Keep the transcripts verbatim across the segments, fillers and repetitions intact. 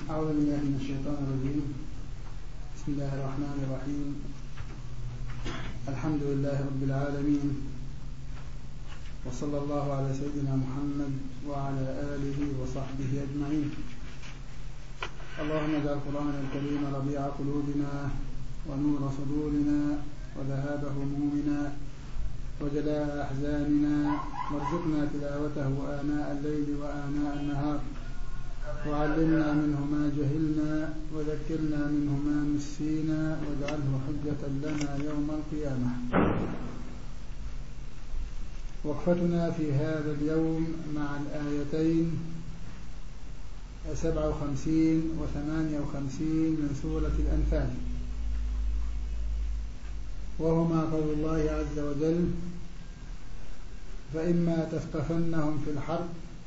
أعوذ بالله من الشيطان الرجيم. بسم الله الرحمن الرحيم. الحمد لله رب العالمين، وصلى الله على سيدنا محمد وعلى آله وصحبه أجمعين. اللهم اجعل القرآن الكريم ربيع قلوبنا ونور صدورنا وذهاب همومنا وجلاء أحزاننا، وارزقنا تلاوته آناء الليل وآناء النهار، وعلمنا منه ما جهلنا وذكرنا منه ما نسينا، واجعله حجة لنا يوم القيامة. وقفتنا في هذا اليوم مع الآيتين سبعة وخمسين وثمانية وخمسين من سورة الأنفال، وهما قول الله عز وجل: فإما تثقفنهم في الحرب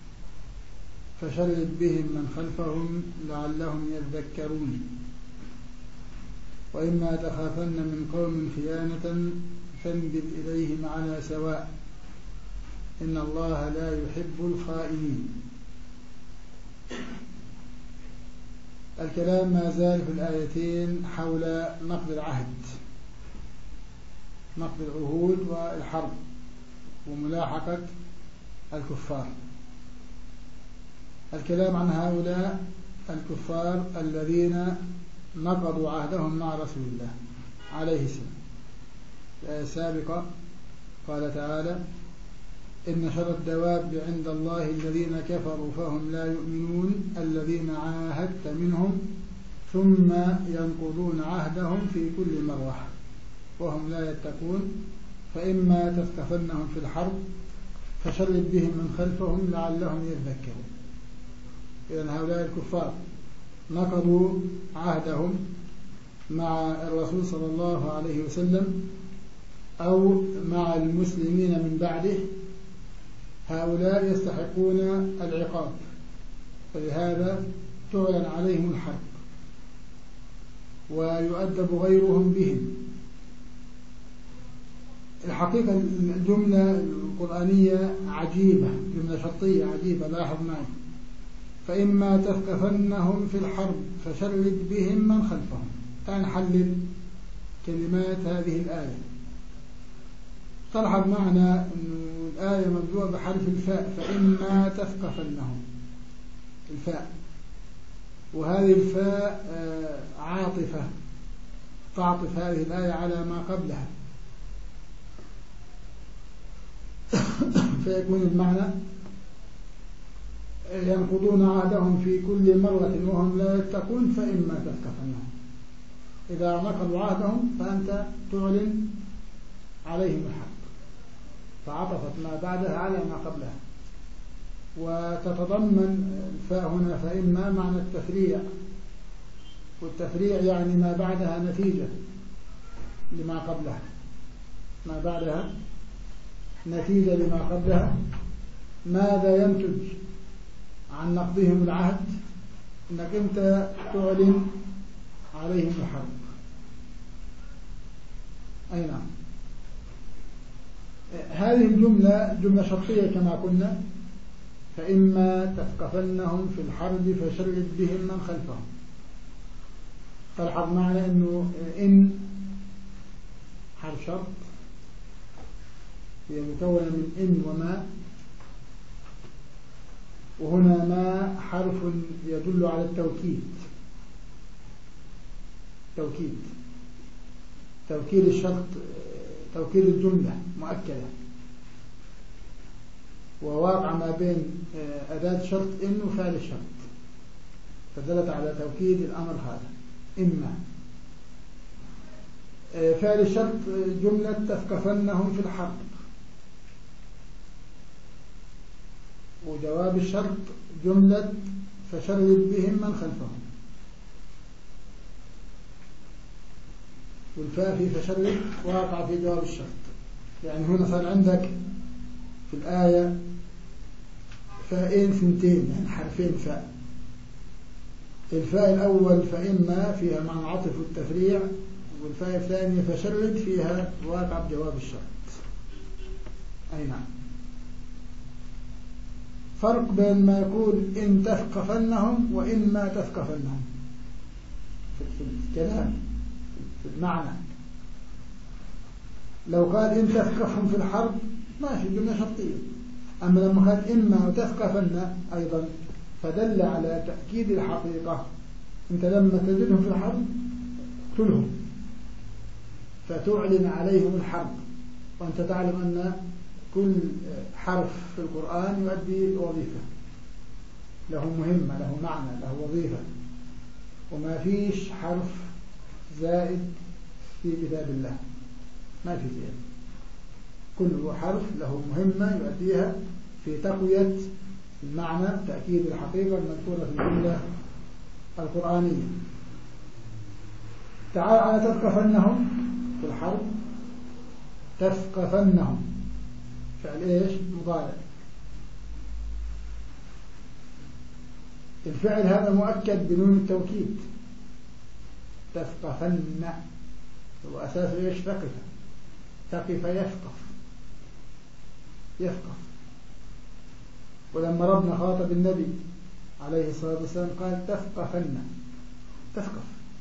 فشرد بهم من خلفهم لعلهم يذكرون، وإما تخافن من قوم خيانة فانبذ إليهم على سواء إن الله لا يحب الخائنين. الكلام ما زال في الآيتين حول نقض العهد، نقض العهود والحرب وملاحقة الكفار. الكلام عن هؤلاء الكفار الذين نقضوا عهدهم مع رسول الله عليه السلام. الآية السابقة قال تعالى: إن شر الدواب عند الله الذين كفروا فهم لا يؤمنون الذين عاهدت منهم ثم ينقضون عهدهم في كل مرة وهم لا يتقون، فإما تثقفنهم في الحرب فشرد بهم من خلفهم لعلهم يذكرون. إذن هؤلاء الكفار نقضوا عهدهم مع الرسول صلى الله عليه وسلم أو مع المسلمين من بعده. هؤلاء يستحقون العقاب، فلهذا تعلن عليهم الحرب ويؤدب غيرهم بهم. الحقيقة الجملة القرآنية عجيبة، جملة شرطية عجيبة. لاحظ معي: فإما تثقفنهم في الحرب فشرد بهم من خلفهم. نحلل كلمات هذه الآية. تلحظ معنا أن الآية مبدوءة بحرف الفاء، فإما تثقفنهم، الفاء، وهذه الفاء عاطفة تعطف هذه الآية على ما قبلها، فيكون المعنى: ينقضون عهدهم في كل مرة وهم لا يتقون فإما تثقفنهم. إذا نقضوا عهدهم فأنت تعلن عليهم الحق، فعطفت ما بعدها على ما قبلها. وتتضمن الفاء هنا فإما معنى التفريع، والتفريع يعني ما بعدها نتيجة لما قبلها، ما بعدها نتيجة لما قبلها. ماذا ينتج عن نقضهم العهد؟ انك انت تعلن عليهم الحرب. اي نعم. هذه الجملة جملة شرطية كما قلنا: فإما تثقفنهم في الحرب فشرد بهم من خلفهم. فالحظ معنا انه ان حرف شرط هي مكونة من إن وما، وهنا ما حرف يدل على التوكيد. توكيد توكيد الشرط، توكيد الجملة مؤكدة، وواقع ما بين أداة شرط إن وفعل الشرط، فدلت على توكيد الأمر هذا. إما فعل الشرط جملة تثقفنهم في الحرب، وجواب الشرط جملة فشرد بهم من خلفهم. والفاء في فشرد واقع في جواب الشرط. يعني هنا صار عندك في الآية فاءين ثنتين، يعني حرفين فاء. الفاء الأول فإما فيها معنى عطف والتفريع، والفاء الثانية فشرد فيها واقع بجواب الشرط. أي نعم. فرق بين ما يقول إن تثقفنهم وإن ما تثقفنهم في الكلام في المعنى. لو قال إن تثقفهم في الحرب ماشي جملة شرطية، أما لما قال إما وتثقفن أيضا فدل على تأكيد الحقيقة. أنت لما تجدهم في الحرب اقتلهم فتعلن عليهم الحرب، وأنت تعلم أن كل حرف في القرآن يؤدي وظيفة، له مهمة، له معنى، له وظيفة، وما فيش حرف زائد في كتاب الله، ما في زيادة. كل حرف له مهمة يؤديها في تقوية المعنى، تأكيد الحقيقة المذكورة في الجملة القرآنية. تعال على تثقفنهم في الحرب، تثقفنهم فعل ايش؟ مضارع. الفعل هذا مؤكد بنون التوكيد، تثقفن هو أساس ايش؟ ثقف. ثقف يثقف، يثقف. ولما ربنا خاطب النبي عليه الصلاة والسلام قال تثقفن، تثقف،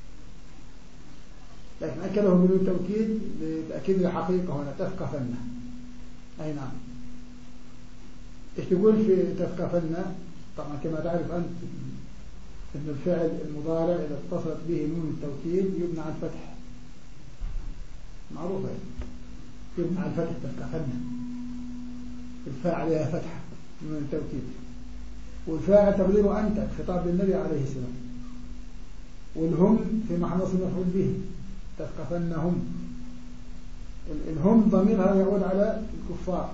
لكن أكله بنون التوكيد لتأكيد الحقيقة هنا، تثقفن. أي نعم. إيش تقول في تثقفن؟ طبعا كما تعرف أنت أن الفعل المضارع إذا اتصلت به نون التوكيد يبنى على الفتح، معروفة يبنى على الفتح. تثقفن الفاعل عليها فتحة نون التوكيد، والفاعل تقديره أنت، خطاب للنبي عليه السلام، والهم في محل نصب مفعول به، تثقفنهم. الهم ضميرها يعود على الكفار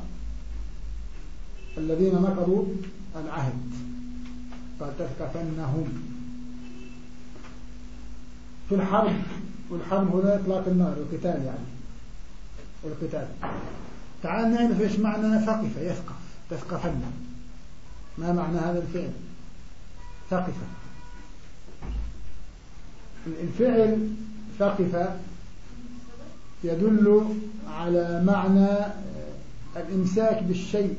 الذين نقضوا العهد، قال تثقفنهم في الحرب. والحرب هنا إطلاق النار، القتال يعني القتال. تعال نعرف إيش معنى ثقف يثقف، تثقفن، ما معنى هذا الفعل ثقف؟ الفعل ثقف يدل على معنى الإمساك بالشيء.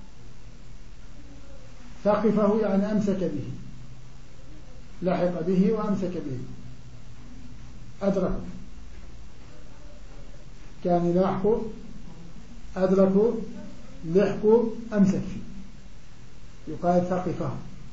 ثقفه يعني أمسك به، لحق به وأمسك به، أدركه. كان يلاحق، أدركه، لحقه، أمسك فيه، يقال ثقفه.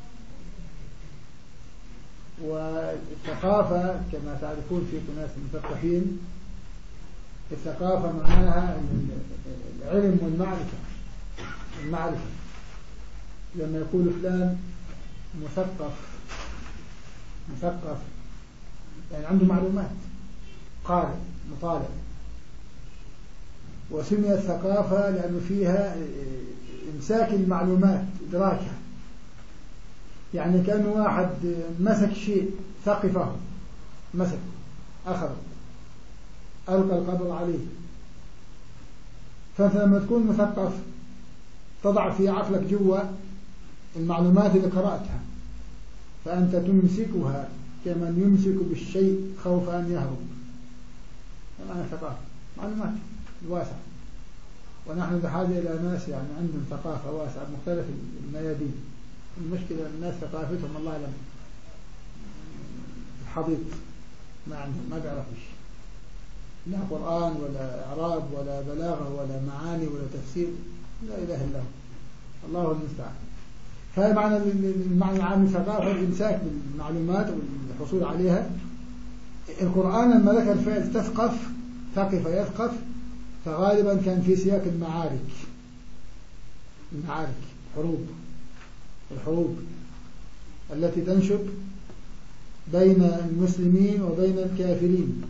والثقافة كما تعرفون فيكم ناس مثقفين، الثقافة معناها العلم والمعرفة. المعرفة لما يقول فلان مثقف، مثقف يعني عنده معلومات، قارئ مطالع. وسمي الثقافة لأنه فيها إمساك المعلومات، إدراكها. يعني كأن واحد مسك شيء ثقفه، مسك، أخذ، ألقى القبض عليه. فأنت لما تكون مثقف تضع في عقلك جوا المعلومات اللي قرأتها، فأنت تمسكها كمن يمسك بالشيء خوف أن يهرب. معنى ثقافة، معلومات الواسعة. ونحن بحاجة إلى ناس يعني عندهم ثقافة واسعة مختلف الميادين. المشكلة الناس ثقافتهم الله أعلم الحضيض، ما عندهم، ما بيعرفوش لا قرآن ولا إعراب ولا بلاغة ولا معاني ولا تفسير، لا إله إلا هو، الله المستعان. فهذا معنى المعنى العام الثقافة، الإمساك بالمعلومات والحصول عليها. القرآن لما ذكر فعل تثقف، ثقف يثقف، فغالبا كان في سياق المعارك، المعارك، حروب، الحروب التي تنشب بين المسلمين وبين الكافرين.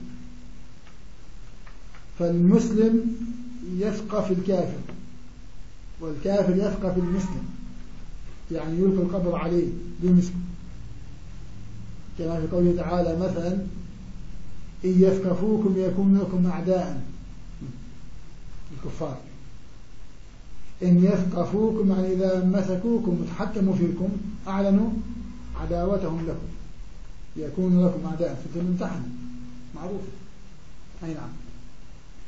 فالمسلم يثقف الكافر، والكافر يثقف المسلم، يعني يلقي القبض عليه بمسك، كما في قوله تعالى مثلا إن يثقفوكم يكونوا لكم أعداء، الكفار. إن يثقفوكم يعني إذا مسكوكم وتحكموا فيكم أعلنوا عداوتهم لكم، يكونوا لكم أعداء، في الممتحن معروف. أي نعم.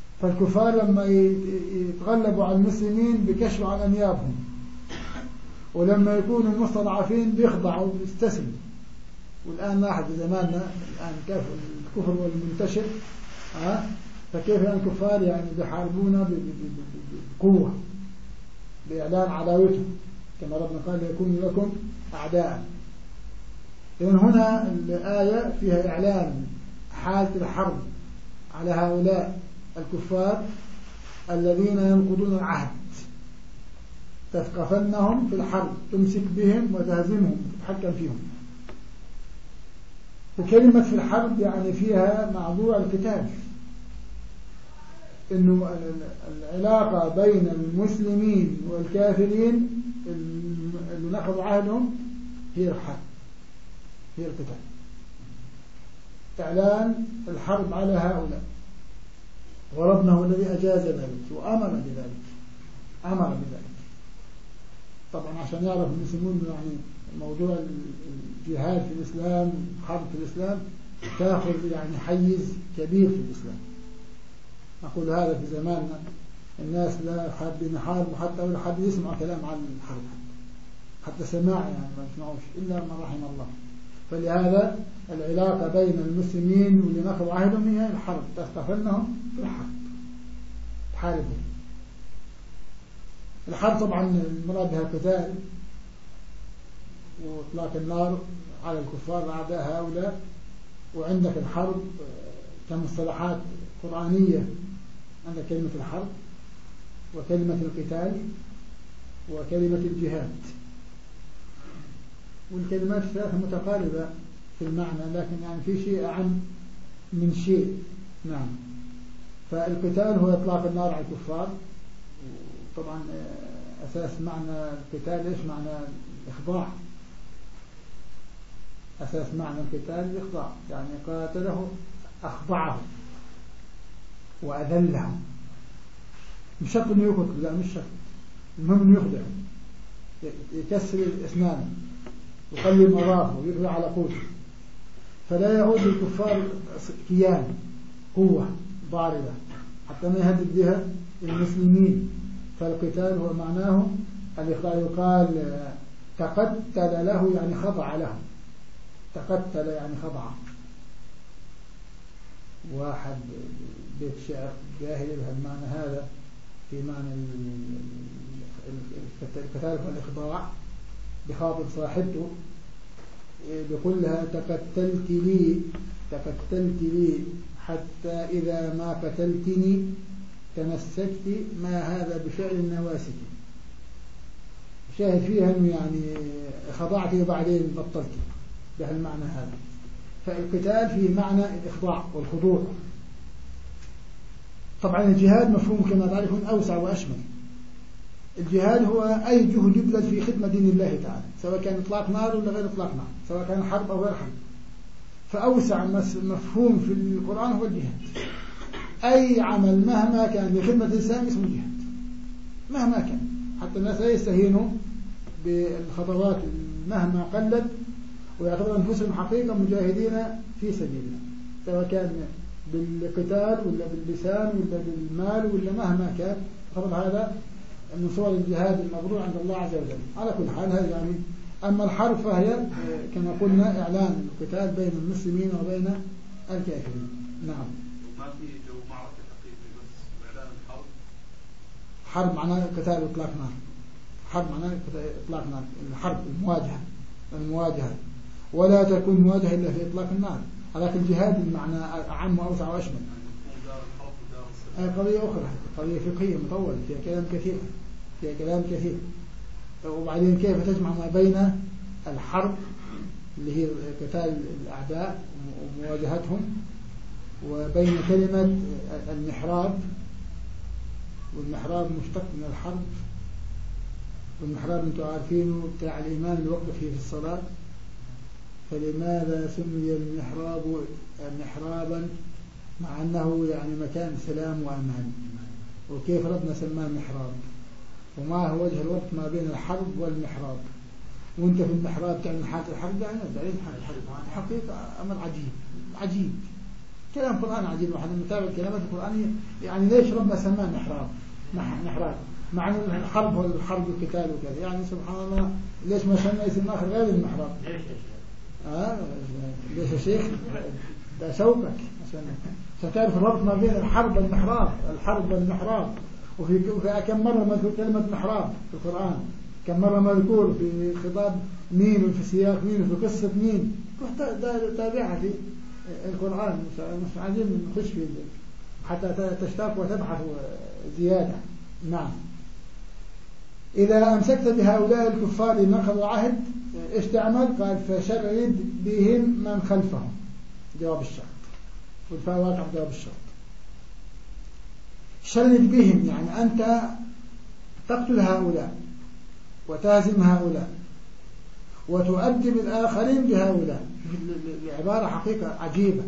فالكفار لما يتغلبوا على المسلمين بكشفوا عن أنيابهم ولما يكونوا مستضعفين بيخضعوا ويستسلموا. والآن لاحظ في زماننا الآن كيف الكفر والمنتشر، ها فكيف الكفار يعني بيحاربونا بقوة بإعلان عداوتهم، كما ربنا قال يكون لكم أعداء. إذن هنا الآية فيها إعلان حالة الحرب على هؤلاء الكفار الذين ينقضون العهد، تثقفنهم في الحرب، تمسك بهم وتهزمهم تتحكم فيهم. وكلمة في الحرب يعني فيها موضوع القتال، إنه العلاقة بين المسلمين والكافرين اللي نقضوا عهدهم هي الحرب، هي القتال، إعلان الحرب على هؤلاء. وربنا هو الذي أجاز ذلك وأمر بذلك، أمر بذلك طبعا عشان يعرف المسلمون يعني موضوع الجهاد في الإسلام، الحرب في الإسلام تأخذ يعني حيز كبير في الإسلام. نقول هذا في زماننا الناس لا حابين يحاربوا، حتى ولا حد يسمع كلام عن الحرب، حتى سماع يعني ما يسمعوش إلا من رحم الله. فلهذا العلاقة بين المسلمين واللي نقضوا عهدهم هي الحرب، تثقفنهم في الحرب، تحاربهم. الحرب طبعا المراد بها القتال وإطلاق النار على الكفار أعداء هؤلاء. وعندك الحرب كمصطلحات قرآنية، عندك كلمة الحرب وكلمة القتال وكلمة الجهاد، والكلمات الثلاثة متقاربة في المعنى، لكن يعني في شيء أعم من شيء. نعم. فالقتال هو إطلاق النار على الكفار. طبعا أساس معنى القتال إيش معنى الإخضاع؟ أساس معنى القتال الإخضاع، يعني قاتله أخضعه وأذله. مش شرط إنه يقتل، لا مش شرط، المهم إنه يخضعه، يكسر أسنانه ويقلم أظافره ويقضي على قوته، فلا يعود الكفار كيان قوة ضاربة حتى ما يهدد بها المسلمين. فالقتال هو معناه الإخضاع. يقال تقتل له يعني خضع له، تقتل يعني خضع. واحد بيت شعر جاهلي بهالمعنى هذا، في معنى القتال والإخضاع، بخاطب صاحبته بيقول لها تقتلت لي تقتلت لي حتى إذا ما قتلتني تمسكت، ما هذا بفعل النواسك. شاهد فيها أنه يعني خضعت وبعدين بطلت بهالمعنى هذا. فالقتال فيه معنى الإخضاع والخضوع. طبعا الجهاد مفهوم كما تعرفون أوسع وأشمل. الجهاد هو أي جهد يبذل في خدمة دين الله تعالى، سواء كان إطلاق نار ولا غير إطلاق نار، سواء كان حرب أو غير حرب. فأوسع مفهوم في القرآن هو الجهاد. أي عمل مهما كان لخدمة الإنسان اسمه جهاد مهما كان، حتى الناس لا يستهينوا بالخطوات مهما قلت، ويعتبر أنفسهم حقيقة مجاهدين في سبيل الله، سواء كان بالقتال ولا باللسان ولا بالمال ولا مهما كان. طبعا هذا من صور الجهاد المبرور عند الله عز وجل. على كل حال هذا يعني. أما الحرب فهي كما قلنا إعلان القتال بين المسلمين وبين الكافرين. نعم. ما في جو معركة حقيقية بس إعلان الحرب. حرب معناه قتال وإطلاق نار. حرب معناه إطلاق نار. الحرب المواجهة المواجهة ولا تكون مواجهة إلا في إطلاق النار. لكن الجهاد المعنى أعم وأوسع وأشمل. هذه قضية أخرى، قضية فقهية مطولة فيها كلام كثير فيها كلام كثير. وبعدين كيف تجمع ما بين الحرب اللي هي قتال الأعداء ومواجهتهم، وبين كلمة المحراب. والمحراب مشتق من الحرب، والمحراب انتم عارفينه بتاع الإمام اللي وقف فيه في الصلاة. فلماذا سمي المحراب محرابا مع أنه يعني مكان سلام وأمان؟ وكيف ربنا سماه محراب؟ وما هو وجه الوقت ما بين الحرب والمحراب؟ وانت في المحراب تعمل حالة الحرب، يعني بعدين حالة الحرب حقيقة أمر عجيب عجيب. كلام قرآن عجيب. واحد متابع الكلمات القرآنية يعني ليش ربنا سماه محراب محراب مع أن الحرب هو الحرب والقتال وكذا، يعني سبحان الله ليش ما سمى اسم آخر غير المحراب؟ آه ليش يا شيخ؟ ده شوقك عشان ستعرف الربط ما بين الحرب والمحراب، الحرب والمحراب. وفي كم مرة مذكور كلمة محراب في القرآن، كم مرة مذكور في خطاب مين وفي سياق مين وفي قصة مين، تابعها في القرآن. مش عايزين نخش في حتى تشتاق وتبحث زيادة. نعم. إذا أمسكت بهؤلاء الكفار نقضوا عهد إيش تعمل؟ قال فشرد بهم من خلفهم، جواب الشرط، والفاء واقع جواب الشرط. شرد بهم يعني أنت تقتل هؤلاء وتهزم هؤلاء وتؤدب الآخرين بهؤلاء. العبارة حقيقة عجيبة.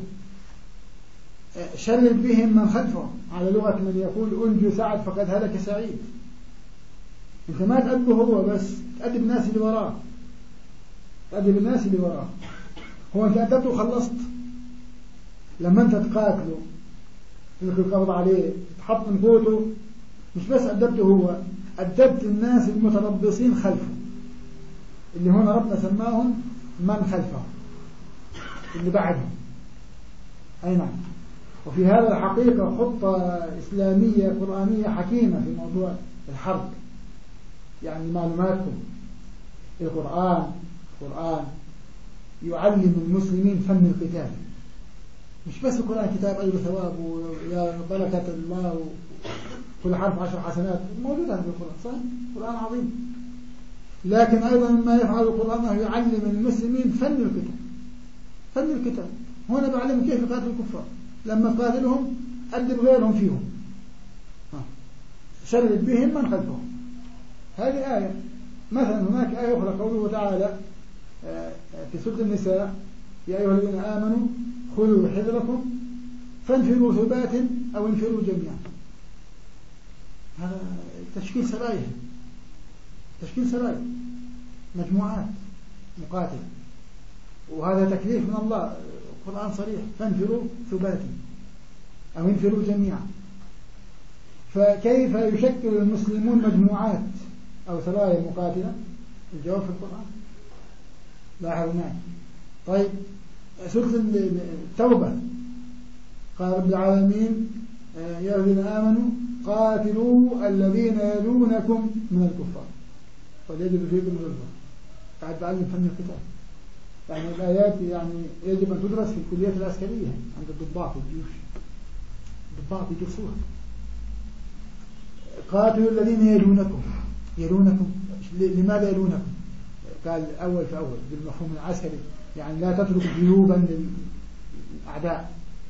شرد بهم من خلفهم، على لغة من يقول أنجو سعد فقد هلك سعيد. أنت ما تأدبه هو بس، تأدب الناس اللي وراه، تأدب الناس اللي وراه. هو أنت أدبته وخلصت. لما أنت تقاتله تلك القبض عليه تحط من قوته، مش بس أدبته هو، أدبت الناس المتربصين خلفه، اللي هنا ربنا سماهم من خلفهم، اللي بعدهم. أي نعم. وفي هذا الحقيقة خطة إسلامية قرآنية حكيمة في موضوع الحرب. يعني معلوماتكم القرآن القرآن يعلم المسلمين فن القتال. مش بس القرآن كتاب أجر ثواب ويا بركة الله وكل حرف عشر حسنات، موجودة في القرآن صح؟ القرآن عظيم. لكن أيضا ما يفعل القرآن أنه يعلم المسلمين فن القتال. فن القتال هنا بعلم كيف يقاتل الكفار. لما قاتلهم أدب غيرهم فيهم، شرد بهم من خلفهم. هذه آية. مثلا هناك آية أخرى قوله تعالى في سورة النساء يا أيها الذين آمنوا خذوا حذركم فانفروا ثبات أو انفروا جميعا. هذا تشكيل سرايا، تشكيل سرايا مجموعات مقاتلة، وهذا تكليف من الله. القرآن صريح فانفروا ثبات أو انفروا جميعا. فكيف يشكل المسلمون مجموعات أو سرايا مقاتلة؟ الجواب في القرآن. لاحظوا معي. طيب سورة التوبة قال رب العالمين يا الذين آمنوا قاتلوا الذين يلونكم من الكفار وليجدوا فيكم غلظة. قاعد بعلم فن القتال. يعني الآيات يعني يجب أن تدرس في الكليات العسكرية عند الضباط والجيوش. الضباط يدرسوها. قاتلوا الذين يلونكم. يلونكم لماذا يلونكم؟ قال أول في أول بالمفهوم العسكري، يعني لا تترك جيوبا للأعداء،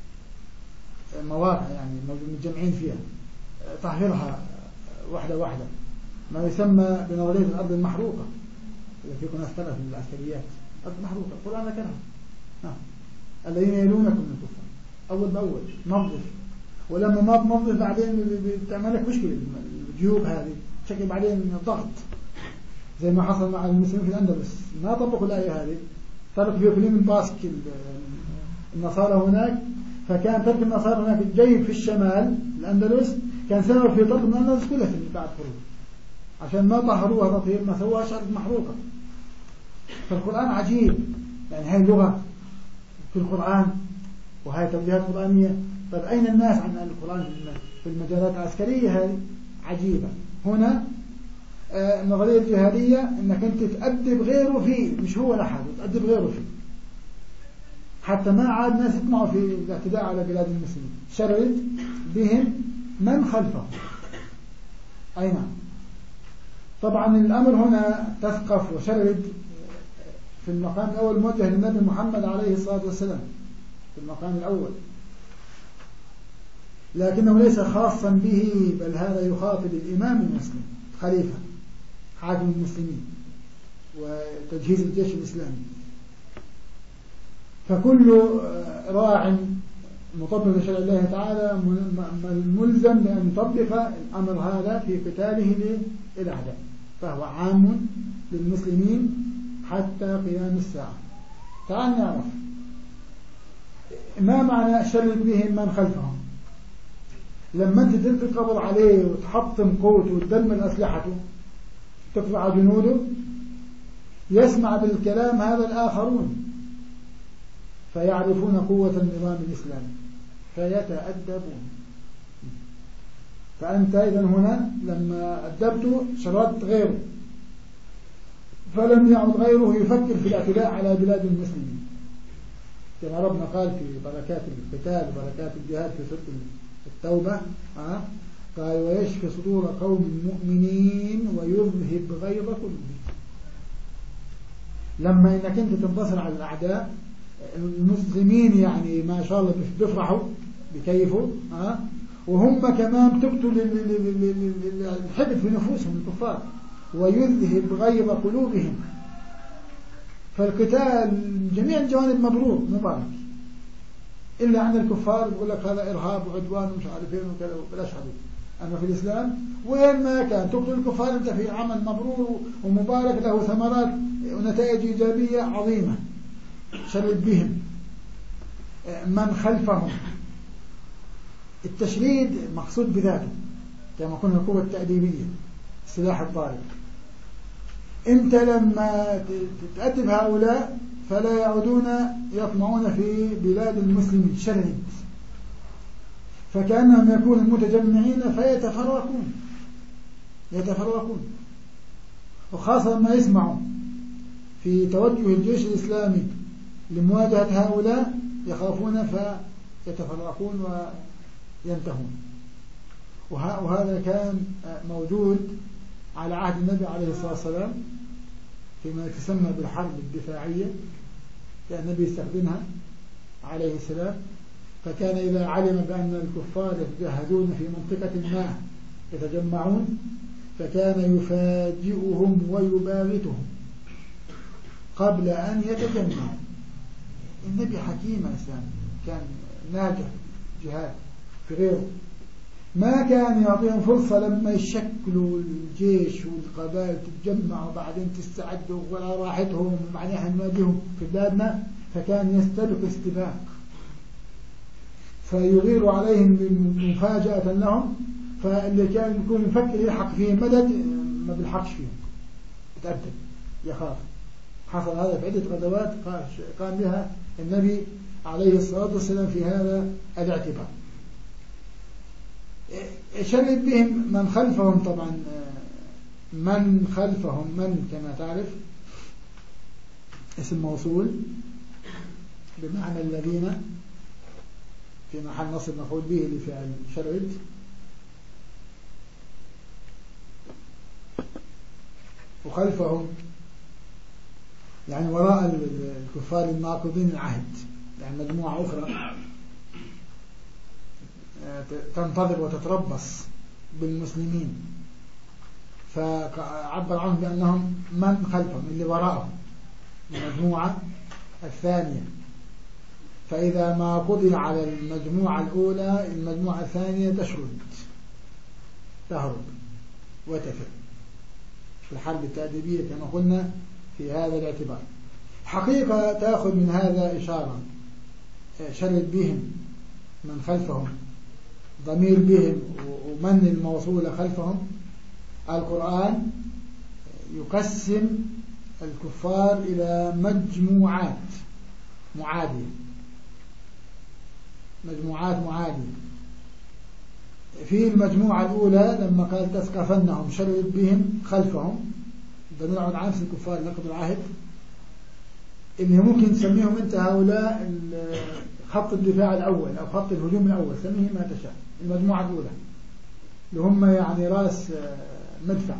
مواقع يعني متجمعين فيها، طهرها واحدة واحدة، ما يسمى بنظرية الأرض المحروقة. إذا فيكم ناس ثلاث من العسكريات، أرض محروقة القرآن ذكرها. نعم. الذين يلونكم من الكفار أول بأول نظف، ولما ما تنظف بعدين بتعمل لك مشكلة. الجيوب هذه شكل بعدين ضغط، زي ما حصل مع المسلمين في الأندلس. ما طبقوا الآية هذه، ترك في إقليم الباسك النصارى هناك، فكان ترك النصارى هناك الجيب في الشمال الأندلس كان سبب في طرد الأندلس كلها في بعد خروج، عشان ما طهروها تطهير ما سواها أرض محروقة. فالقرآن عجيب، يعني هاي اللغة في القرآن وهاي توجيهات قرآنية. طيب أين الناس عن القرآن في المجالات العسكرية؟ هذه عجيبة. هنا النظرية الجهادية انك انت تأدب غيره فيه، مش هو لحد تأدب غيره فيه، حتى ما عاد ناس يطمعوا في الاعتداء على بلاد المسلمين. شرد بهم من خلفه. أي نعم. طبعا الأمر هنا تثقف وشرد في المقام الأول موجه للنبي محمد عليه الصلاة والسلام في المقام الأول، لكنه ليس خاصا به، بل هذا يخاطب الإمام المسلم خليفة حاكم المسلمين وتجهيز الجيش الإسلامي. فكل راع مطبق لشرع الله تعالى ملزم بأن يطبق الأمر هذا في قتاله للأعداء، فهو عام للمسلمين حتى قيام الساعة. تعال نعرف ما معنى شرد بهم من خلفهم. لما أنت تلقي القبض عليه وتحطم قوته وتدمر أسلحته تقطع جنوده، يسمع بالكلام هذا الآخرون فيعرفون قوة النظام الإسلامي فيتأدبون. فأنت إذا هنا لما أدبته شردت غيره، فلم يعد غيره يفكر في الاعتداء على بلاد المسلمين، كما ربنا قال في بركات القتال وبركات الجهاد في سورة التوبة أه؟ قال ويشفي صدور قوم مؤمنين ويذهب غيظ قلوبهم. لما انك انت تنتصر على الاعداء المسلمين يعني ما شاء الله بيفرحوا بكيفوا أه؟ وهم كمان تقتل الحقد في نفوسهم الكفار ويذهب غيظ قلوبهم. فالقتال جميع الجوانب مبرور مبارك، إلا عند الكفار بيقول لك هذا إرهاب وعدوان ومش عارفين وكذا بلاش حديث. أما في الإسلام وين ما كان تقتل الكفار أنت في عمل مبرور ومبارك له ثمرات ونتائج إيجابية عظيمة. شرد بهم من خلفهم. التشريد مقصود بذاته كما قلنا القوة التأديبية السلاح الضارب. أنت لما تأدب هؤلاء فلا يعودون يطمعون في بلاد المسلمين. شرد فكأنهم يكونوا متجمعين فيتفرقون يتفرقون وخاصة ما يسمعوا في توجه الجيش الإسلامي لمواجهة هؤلاء يخافون فيتفرقون وينتهون. وهذا كان موجود على عهد النبي عليه الصلاة والسلام فيما يسمى بالحرب الدفاعية، كان النبي يستخدمها عليه السلام. فكان إذا علم بأن الكفار يتجهزون في منطقة ما يتجمعون فكان يفاجئهم ويباغتهم قبل أن يتجمعوا. النبي حكيم إنسان كان ناجح جهاد في غيره، ما كان يعطيهم فرصة لما يشكلوا الجيش والقبائل تتجمع وبعدين تستعدوا ولا راحتهم وبعدين حنواجههم في بلادنا، فكان يستبق استباق فيغير عليهم مفاجأة لهم، فاللي كان يكون يفكر يلحق فيهم مدد ما بيلحقش فيهم يتأدب يخاف. حصل هذا في عدة غزوات قام بها النبي عليه الصلاة والسلام في هذا الاعتبار. شرد بهم من خلفهم. طبعا من خلفهم من كما تعرف اسم موصول بمعنى الذين في محل نصب مفعول به لفعل شرد. وخلفهم يعني وراء الكفار الناقضين العهد، يعني مجموعة أخرى تنتظر وتتربص بالمسلمين، فعبر عنهم بأنهم من خلفهم اللي وراءهم المجموعة الثانية. فإذا ما قضي على المجموعة الأولى المجموعة الثانية تشرد تهرب وتفر في الحرب التأديبية كما قلنا في هذا الاعتبار. حقيقة تأخذ من هذا إشارة. شرد بهم من خلفهم ضمير بهم ومن الموصولة خلفهم. القرآن يقسم الكفار إلى مجموعات معادية مجموعات معادية. في المجموعة الأولى لما قال تسقفنهم شرد بهم خلفهم بنعد عن الكفار نقض العهد اللي ممكن تسميهم انت هؤلاء خط الدفاع الأول أو خط الهجوم الأول، سميه ما تشاء. المجموعة الأولى اللي هم يعني رأس مدفع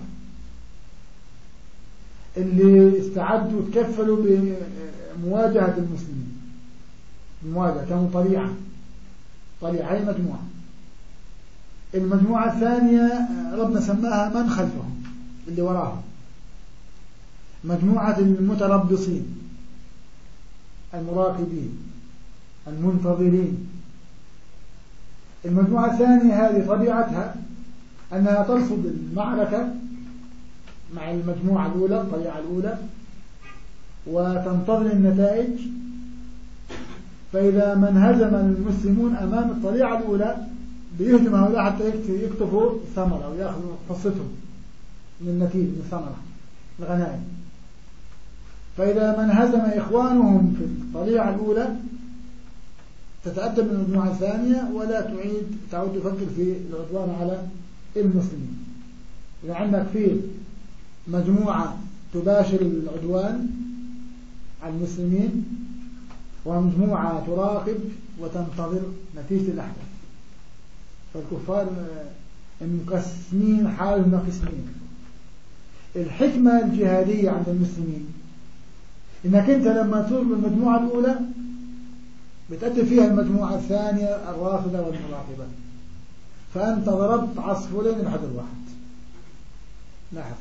اللي استعدوا وتكفلوا بمواجهة المسلمين. المواجهة كانوا طليعة طليعة هي مجموعة. المجموعة الثانية ربنا سماها من خلفهم اللي وراهم، مجموعة المتربصين المراقبين المنتظرين. المجموعة الثانية هذه طبيعتها أنها ترصد المعركة مع المجموعة الأولى الطليعة الأولى وتنتظر النتائج. فإذا من هزم المسلمون أمام الطليعة الأولى بيهجم هؤلاء حتى يكتفوا الثمرة أو يأخذوا حصتهم من النتيجة من الثمرة الغنائم. فإذا من هزم إخوانهم في الطليعة الأولى تتقدم من المجموعة الثانية ولا تعيد تعود تفكر في العدوان على المسلمين. إذا عندك في مجموعة تباشر العدوان على المسلمين ومجموعة تراقب وتنتظر نتيجة الأحداث. فالكفار مقسمين حالهم قسمين. الحكمة الجهادية عند المسلمين إنك أنت لما تصل بالمجموعة الأولى بتأتي فيها المجموعة الثانية الرافضة والمراقبة، فأنت ضربت عصفورين بحجر واحد. لاحظ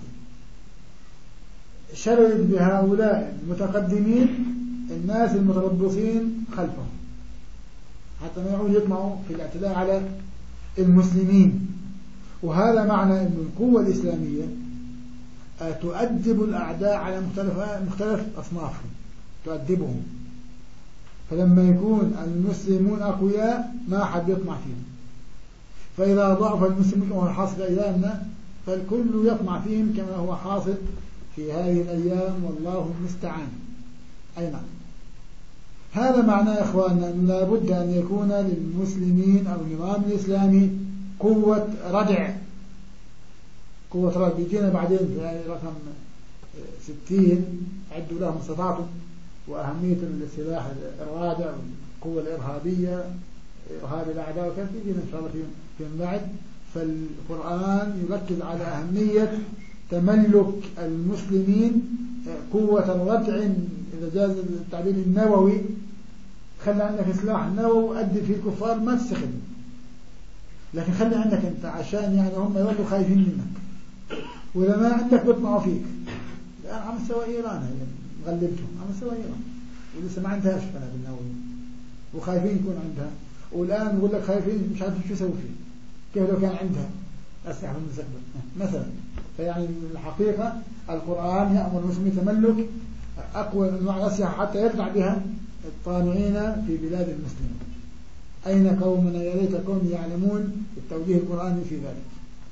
شرد بهؤلاء المتقدمين الناس المتربصين خلفهم حتى ما يعود يطمعوا في الاعتداء على المسلمين. وهذا معنى أن القوة الإسلامية تؤدب الأعداء على مختلف مختلف أصنافهم، تؤدبهم. فلما يكون المسلمون أقوياء ما حد يطمع فيهم، فإذا ضعف المسلمون كما هو حاصل أيامنا فالكل يطمع فيهم كما هو حاصل في هذه الأيام والله المستعان. أي نعم. هذا معناه يا إخواننا أن لابد أن يكون للمسلمين أو النظام الإسلامي قوة ردع. قوة ردع بيجينا بعدين في يعني رقم ستين عدوا لهم استطاعتم وأهمية السلاح الرادع والقوة الإرهابية إرهاب الأعداء وكذا بيجينا إن شاء الله فيما بعد. فالقرآن يركز على أهمية تملك المسلمين قوة الردع، إذا جاز التعبير النووي، خلي عندك سلاح نووي وأدي فيه الكفار ما تستخدم، لكن خلي عندك أنت عشان يعني هم يظلوا خايفين منك، وإذا ما عندك بيطمعوا فيك. الآن عم تسوي إيران هي مغلبتهم، عم تسوي إيران ولسه ما عندهاش قنابل نووية وخايفين يكون عندها، والآن يقول لك خايفين مش عارف شو يسوي فيه، كيف لو كان عندها أسلحة في المستقبل مثلا. فيعني الحقيقة القرآن يأمر المسلمين تملك أقوى أنواع الأسلحة حتى يخدع بها الطامعين في بلاد المسلمين. أين قومنا يا ريت قوم يعلمون التوجيه القرآني في ذلك.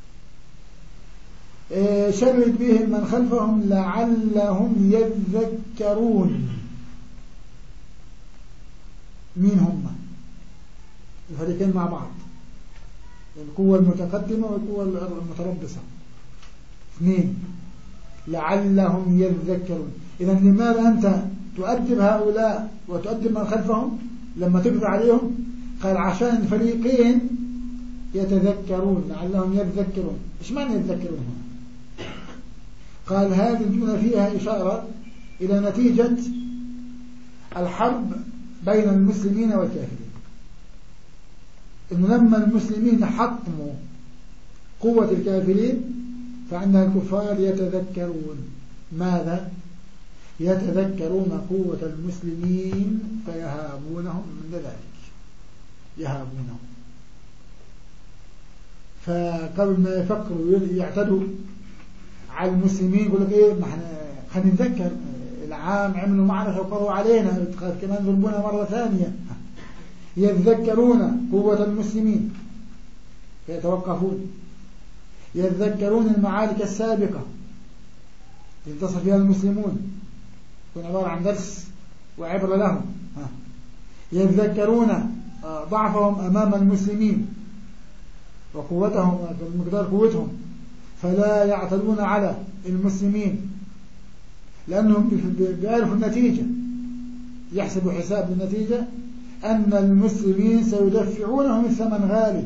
إيه شرد بهم من خلفهم لعلهم يذكرون. مين هم؟ الفريقين مع بعض، القوة المتقدمة والقوة المتربصة اثنين. لعلهم يذكرون. إذا لماذا أنت تؤدب هؤلاء وتؤدب من خلفهم لما تقضي عليهم؟ قال عشان الفريقين يتذكرون، لعلهم يذكرون. إيش معنى يتذكرون هنا؟ قال هذه الجملة فيها إشارة إلى نتيجة الحرب بين المسلمين والكافرين، إنه لما المسلمين حطموا قوة الكافرين فعند الكفار يتذكرون. ماذا؟ يتذكرون قوة المسلمين فيهابونهم من ذلك، يهابونهم. فقبل ما يفكروا يعتدوا على المسلمين يقول لك ايه، ما احنا خلينا نتذكر العام عملوا معنا وقضوا علينا كمان ضربونا مرة ثانية. يتذكرون قوة المسلمين فيتوقفون، يتذكرون المعارك السابقة ينتصر فيها المسلمون، يكون عبارة عن درس وعبرة لهم. يتذكرون ضعفهم أمام المسلمين وقوتهم بمقدار قوتهم فلا يعتدون على المسلمين، لأنهم بيعرفوا النتيجة، يحسبوا حساب النتيجة أن المسلمين سيدفعونهم الثمن غالي.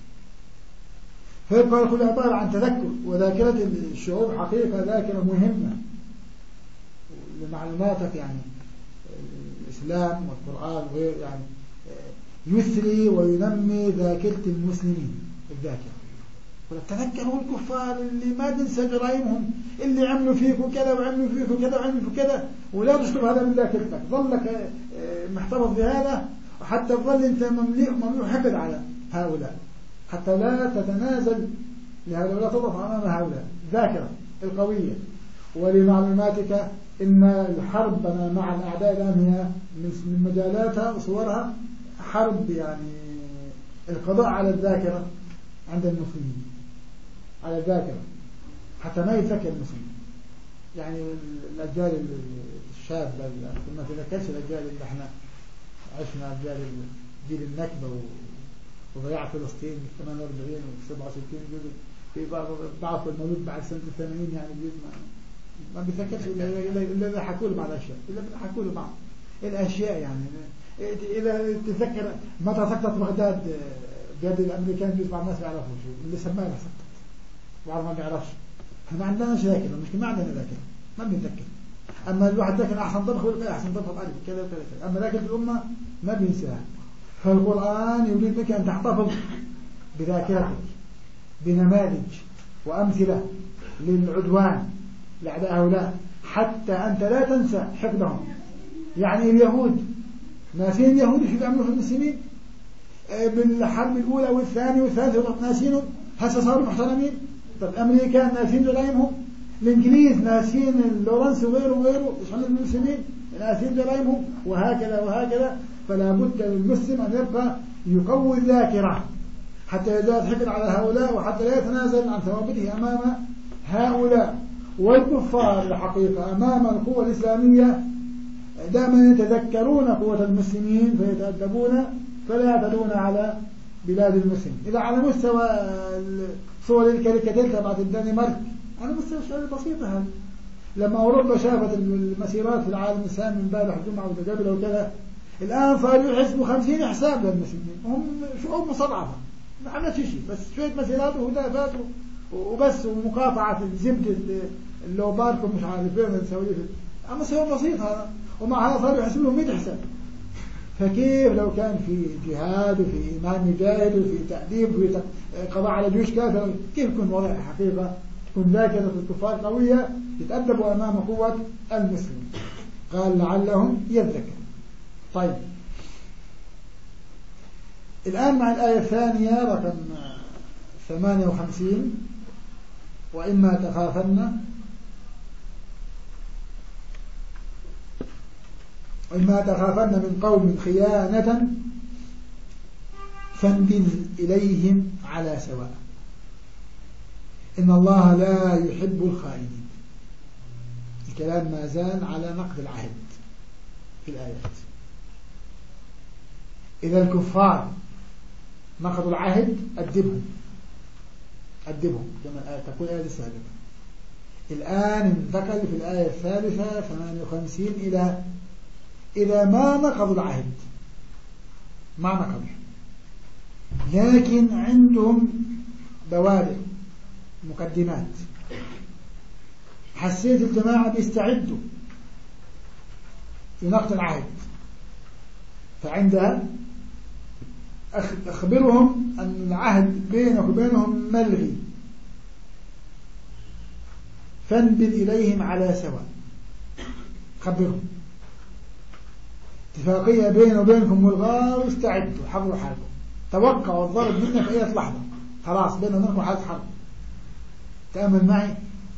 فيبقى كل عبارة عن تذكر. وذاكرة الشعوب حقيقة ذاكرة مهمة لمعلوماتك، يعني الإسلام والقرآن وغير يعني يثري وينمي ذاكرة المسلمين الذاكرة. تذكروا الكفار اللي ما تنسى جرائمهم، اللي عملوا فيكم كذا وعملوا فيكم كذا وعملوا فيكم كذا، ولا تشطب هذا من ذاكرتك، ظلك محتفظ بهذا وحتى تظل انت مملوء مملوء حقد على هؤلاء حتى لا تتنازل لهؤلاء ولا تضعف امام هؤلاء. ذاكرة القوية. ولمعلوماتك ان الحرب مع الاعداء الان هي من مجالاتها وصورها حرب يعني القضاء على الذاكرة عند المسلمين، على الذاكرة حتى ما يتذكر المسلمين. يعني الأجيال الشاب ما تذكرش الأجيال اللي احنا عشنا، أجيال جيل النكبة وضياع فلسطين في ثمانية وأربعين و سبعة وستين جزء في بعض المولود بعد سنة الثمانين، يعني جزء ما بيتذكرش إلا إذا حكوا له بعض الأشياء، إلا إذا حكوا له بعض الأشياء. يعني إذا تتذكر متى سقطت بغداد بيد الأمريكان، جزء بعض الناس يعرفوا شو اللي سماها سقطت، بعض ما بيعرفش. احنا ما عندناش ذاكرة، مش ما عندنا ذاكرة، ما بنتذكر. أما الواحد ذاكر أحسن طبخ يقول أحسن طبخ عليه كذا وكذا، أما ذاكرة الأمة ما بينساها. فالقرآن يريد بك أن تحتفظ بذاكرتك بنماذج وأمثلة للعدوان لأعداء هؤلاء، حتى أنت لا تنسى حفظهم. يعني اليهود ناسين اليهود شو بيعملوا في المسلمين بالحرب الأولى والثانية والثالثة، ناسينهم هسه صاروا محترمين. طب الأمريكان ناسين جرائمهم، الإنجليز ناسين لورنس وغيره وغيره يشعلوا المسلمين ناسين جرائمهم، وهكذا وهكذا. فلا بد للمسلم أن يبقى يقوي الذاكرة حتى يزداد حفظ على هؤلاء، وحتى لا يتنازل عن ثوابته أمام هؤلاء. والكفار الحقيقة أمام القوة الإسلامية دائما يتذكرون قوة المسلمين فيتأدبون فلا يعتدون على بلاد المسلم. إذا على مستوى صور الكاريكاتير تبعت الدنمارك، على مستوى الشعور البسيطة هذا، لما أوروبا شافت المسيرات في العالم الإسلامي امبارح الجمعة وتقابل وكذا، الآن صاروا يحسبوا خمسين حساب للمسلمين. هم شعوب مستضعفة ما عملت شيء، بس شوية مسيرات وهدافات وبس، ومقاطعة الزبد اللي هو باركم مش عارف ايه نسوي فيه، أما سوى بسيط هذا، ومع هذا صاروا يحسبوا لهم مئة حساب. فكيف لو كان في جهاد وفي إيمان مجاهد وفي تأديب وفي قضاء على جيوش كافر، كيف يكون وضع حقيقة؟ تكون ذاكرة الكفار قوية يتأدبوا أمام قوة المسلمين. قال لعلهم يذكرون. طيب الآن مع الآية الثانية رقم ثمانية وخمسين، وإما تخافن وإما تخافن من قوم خيانة فانبذ إليهم على سواء إن الله لا يحب الخائنين. الكلام ما زال على نقض العهد في الآيات. إذا الكفار نقضوا العهد أدبهم أدبهم كما الآية تقول الآية السابقة. الآن انتقل في الآية الثالثة ثمانية وخمسين إلى إذا ما نقضوا العهد، ما نقضوا لكن عندهم بوادر مقدمات، حسيت الجماعة بيستعدوا لنقض العهد، فعندها أخبرهم أن العهد بينك وبينهم ملغي، فانبذ إليهم على سواء. خبرهم اتفاقية بين وبينكم ملغاة، واستعدوا حضروا حالكم، توقعوا الضرب منك في أي لحظة، خلاص بيننا وبينكم حالة حرب. تأمل معي،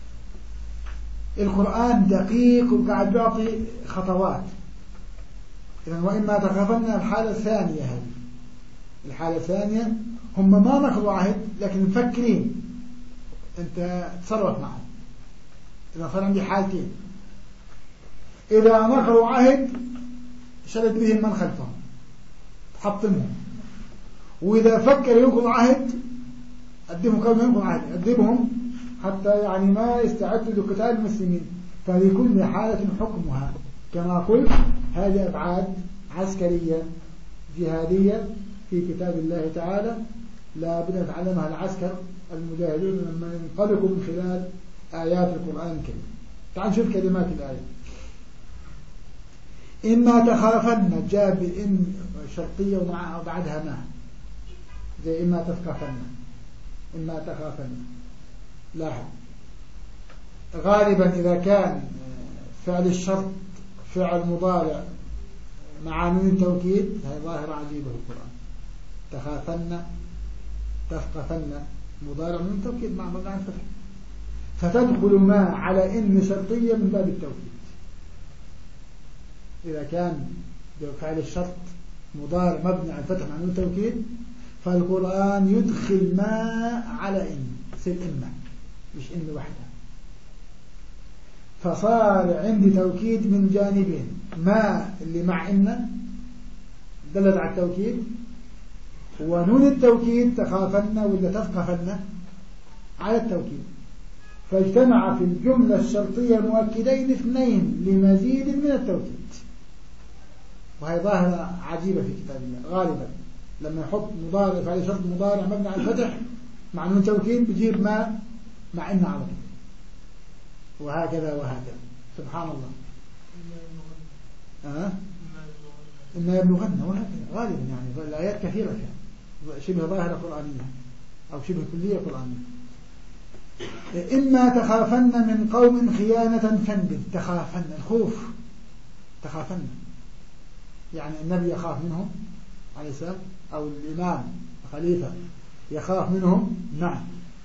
القرآن دقيق وقاعد بيعطي خطوات. إذن وإما تخافن الحالة الثانية، هذه الحالة الثانية هم ما نقضوا عهد لكن مفكرين أنت تصرف معهم. إذا صار عندي حالتين، إذا نقضوا عهد شرد بهم من خلفهم تحطمهم، وإذا فكر ينقض عهد أدبهم قبل ينقض عهد أدبهم حتى يعني ما يستعدوا لقتال المسلمين. فلكل حالة حكمها كما قلت. هذه أبعاد عسكرية جهادية في كتاب الله تعالى لا بد نتعلمها العسكر المجاهدون لما ينطلقوا من خلال آيات القرآن الكريم. تعال نشوف كلمات الآية. إما تخافن جاء بإن شرطية ومعها بعدها ما، زي إما تثقفن، إما تخافن. لاحظ غالبا إذا كان فعل الشرط فعل مضارع مع نون توكيد، هذه ظاهرة عجيبة في القرآن. تخافن تثقفن مضارع نون توكيد مع مضارع فتح، فتدخل ما على إن شرطية من باب التوكيد. إذا كان فعل الشرط مضارع مبني على الفتح مع نون توكيد، فالقرآن يدخل ما على إن تصير إما مش إن وحدها، فصار عندي توكيد من جانبين، ما اللي مع إن دلت على التوكيد، ونون التوكيد تخافن ولا تثقفن على التوكيد، فاجتمع في الجملة الشرطية مؤكدين اثنين لمزيد من التوكيد. وهي ظاهرة عجيبة في كتاب الله، غالبا لما يحط مضارع فعليه شرط مضارع مبني على الفتح مع نون توكيد بيجيب ما مع إن على طول، وهكذا وهكذا. سبحان الله. أه؟ إما يبلغن وهكذا غالبا، يعني الآيات كثيرة فيها شبه ظاهرة قرآنية أو شبه كلية قرآنية. إما تخافن من قوم خيانة فانبذ. تخافن الخوف، تخافن يعني النبي يخاف منهم عليه السلام، أو الإمام الخليفة يخاف منهم. نعم.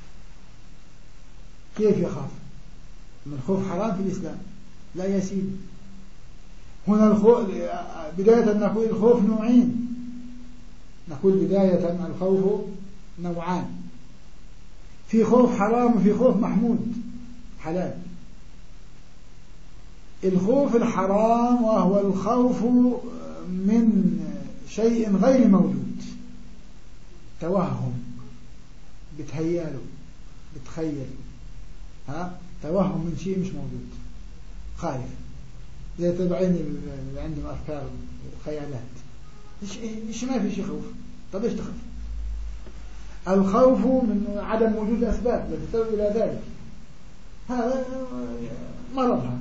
كيف يخاف؟ من الخوف حرام في الإسلام لا يسيب. هنا الخوف بداية نقول الخوف نوعين، نقول بداية الخوف نوعان، في خوف حرام وفي خوف محمود حلال. الخوف الحرام وهو الخوف من شيء غير موجود، توهم، بتهياله، بتخيل، ها توهم من شيء مش موجود، خايف، زي تبعين اللي عندهم أفكار خيالات، إيش إيش ما في شيء خوف. طب إيش تخاف؟ الخوف من عدم وجود أسباب التي تدعو إلى ذلك، هذا مرضها،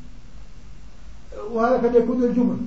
وهذا قد يكون الجمل.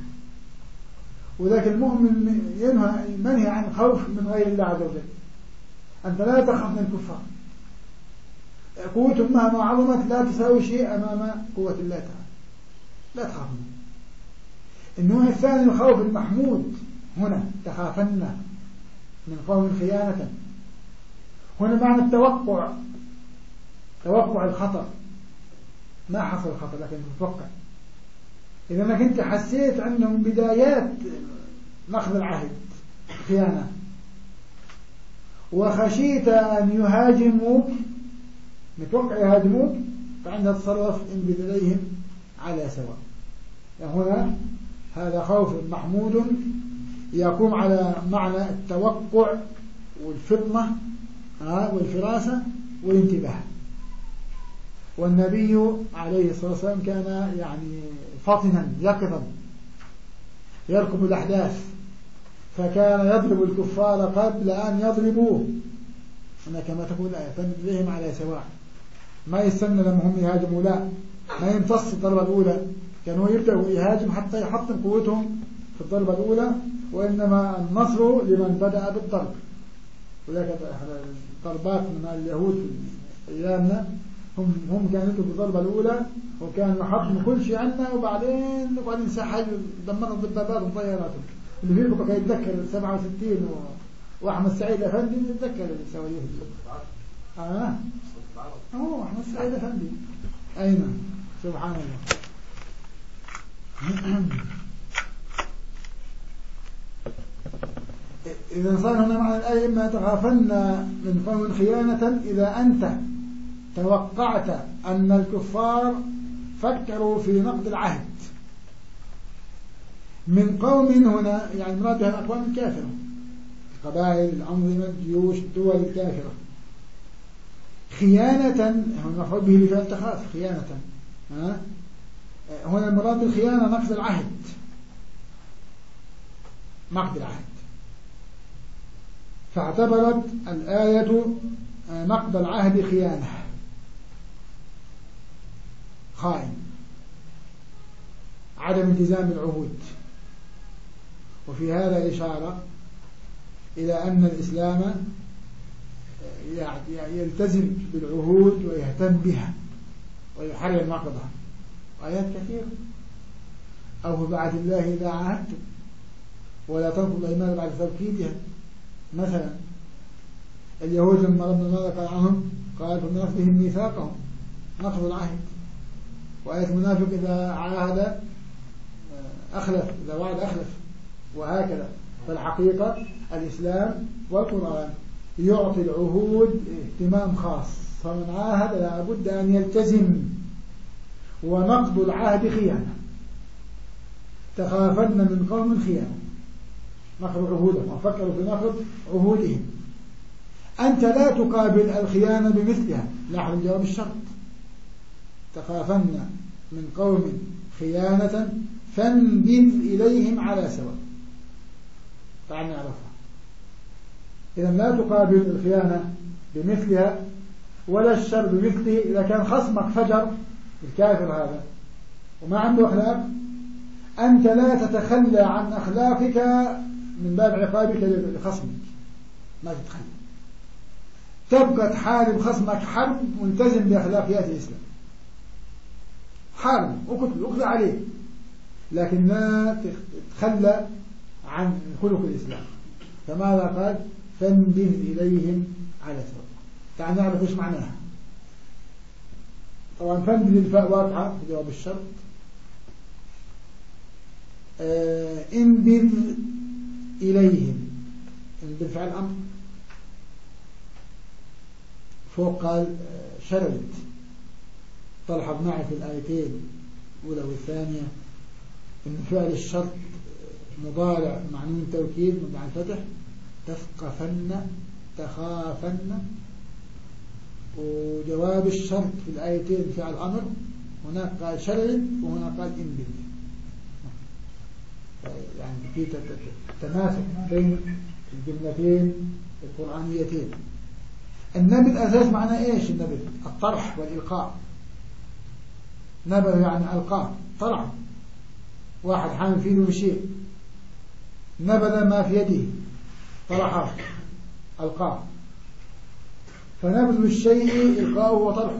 وذاك المؤمن ينهى منهي عن خوف من غير الله عز وجل. أنت لا تخاف من الكفار، قوتهم مهما عظمت لا تساوي شيء أمام قوة الله تعالى، لا تخاف منه. النوع الثاني الخوف المحمود، هنا تخافن من قوم خيانة، هنا معنى التوقع، توقع الخطر، ما حصل الخطر لكن تتوقع. إذا أنك أنت حسيت عندهم بدايات نقض العهد خيانة، وخشيت أن يهاجموك، متوقع يهاجموك، فعندها تصرف انبذ إليهم على سواء. يعني هنا هذا خوف محمود يقوم على معنى التوقع والفطنة والفراسة والانتباه. والنبي عليه الصلاة والسلام كان يعني فطنا يقظا يركب الأحداث، فكان يضرب الكفار قبل أن يضربوه، هنا كما تقول الآية فانبذهم على سواء، ما يستنى لما هم يهاجموا، لا ما يمتص الضربة الأولى، كانوا يبدأوا يهاجم حتى يحطم قوتهم في الضربة الأولى، وإنما النصر لمن بدأ بالضرب. وذلك الضربات من اليهود في أيامنا هم هم كانوا يبدأوا بالضربة الأولى، وكانوا يحطموا كل شيء عنا، وبعدين وبعدين سحلوا دمروا بالضربات وطياراتهم. اللي فيكم بقى يتذكر سبعة وستين و... وأحمد سعيد أفندي يتذكر السواليف. آه أوه أحمد سعيد أفندي أين؟ سبحان الله. إذا صار هنا معنى الآية إما تخافن من قوم خيانة، إذا أنت توقعت أن الكفار فكروا في نقض العهد من قوم، هنا يعني مراد بها الأقوام الكافرة، القبائل، الأنظمة، الجيوش، الدول الكافرة. خيانة هو المفعول به لفعل تخاف خيانة، ها؟ هنا المراد بالخيانة نقض العهد، نقض العهد. فاعتبرت الآية نقض العهد خيانة، خائن، عدم التزام بالعهود. وفي هذا إشارة إلى أن الإسلام يلتزم بالعهود ويهتم بها ويحرم نقضها. آيات كثيرة، أو بعد الله إذا عاهدتم ولا تنقضوا الأيمان بعد توكيدها. مثلا اليهود لما ربنا ذكر عنهم قال من نقضهم ميثاقهم، نقض العهد. وآية المنافق إذا عاهد أخلف، إذا وعد أخلف، وهكذا. فالحقيقة الإسلام والقرآن يعطي العهود اهتمام خاص، فمن عاهد لا بد أن يلتزم، ونقض العهد خيانة. تخافن من قوم خيانة، نقض عهودهم وفكروا في نقض عهودهم. أنت لا تقابل الخيانة بمثلها، لاحظ جواب الشرط، تخافن من قوم خيانة فانبذ إليهم على سواء. تعال نعرفها. إذا لا تقابل الخيانة بمثلها ولا الشر بمثله. إذا كان خصمك فجر الكافر هذا وما عنده أخلاق، أنت لا تتخلى عن أخلاقك من باب عقابك لخصمك، ما تتخلى، تبقى تحارب خصمك حرب ملتزم بأخلاقيات الإسلام، حارب وقتل وقتل عليه، لكن لا تتخلى عن خلق الإسلام. فماذا قال؟ فانبذ إليهم على سواء. تعال نعرف إيش معناها. طبعا فانبذ الفاء واقعة في جواب الشرط. آه انبذ إليهم، انبذ فعل أمر، فوق قال شردت. تلحظ معي في الآيتين الأولى والثانية إن فعل الشرط مضارع مع نون توكيد مبني على الفتح، تثقفن تخافن. وجواب الشرط في الآيتين فعل أمر، هناك قال شردت وهنا قال انبذ، يعني في تماسك بين الجملتين القرآنيتين. النبذ أساس معناه إيش؟ النبذ الطرح والإلقاء. نبذ يعني ألقاه، طرح، واحد حامل في يده شيء، نبذ ما في يده، طرحه، ألقاه. فنبذ الشيء إلقاؤه وطرحه.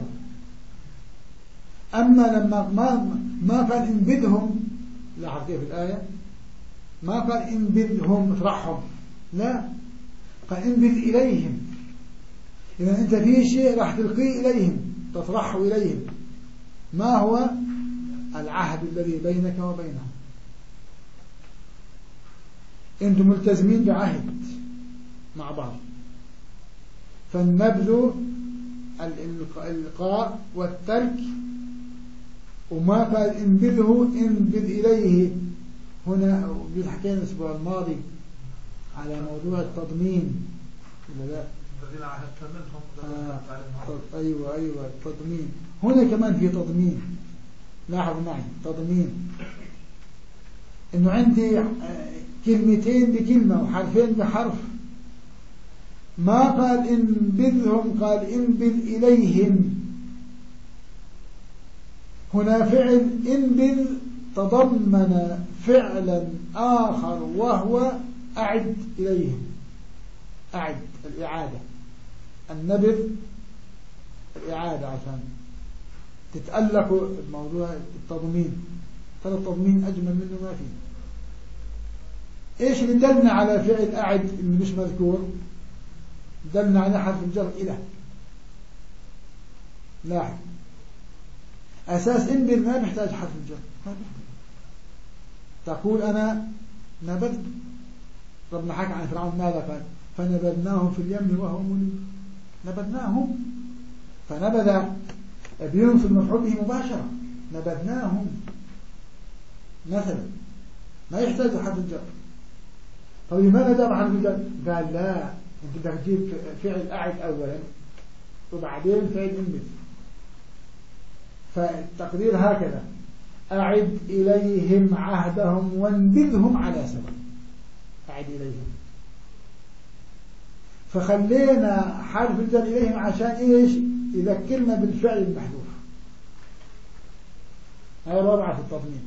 أما لما ما ما قال انبذهم، لاحظ كيف الآية، ما قال انبذهم اطرحهم، لا، قال انبذ إليهم. إذا أنت في شيء راح تلقيه إليهم، تطرحه إليهم. ما هو العهد الذي بينك وبينهم؟ أنتم ملتزمين بعهد مع بعض، فالنبذ الإلقاء والترك. وما قال انبذه انبذ إليه. هنا حكينا الأسبوع الماضي على موضوع التضمين، ولا لا؟ الذين عهدت منهم. آه. أيوة أيوة التضمين. هنا كمان في تضمين، لاحظ معي تضمين، إنه عندي كلمتين بكلمة وحرفين بحرف. ما قال انبذهم، قال انبذ إليهم. هنا فعل انبذ تضمن فعلا آخر وهو أعد إليهم. أعد الإعادة، النبذ الإعادة عشان تتألق موضوع التضمين. ترى التضمين أجمل منه ما فيه. إيش اللي دلنا على فعل أعد اللي مش مذكور؟ دلنا على حرف الجر إلى. لاحظ أساس انبذ ما بيحتاج حرف الجر، ما بيحتاج. تقول أنا نبذت. ربنا حكى عن فرعون ماذا قال؟ فنبذناهم في اليم وهو مليم. نبذناهم، فنبذ بينصب مفعول به مباشرة. نبذناهم مثلا، ما يحتاج حرف الجر. طيب لماذا جاب حرف الجر؟ قال لا، انت بدك تجيب فعل أعد أولا وبعدين فعل انبذ. فالتقدير هكذا: أعد إليهم عهدهم وانبذهم على سواء. أعد إليهم، فخلينا حرف الجر إليهم عشان إيش؟ يذكرنا بالفعل المحذوف. هذا الوضع في التضمين.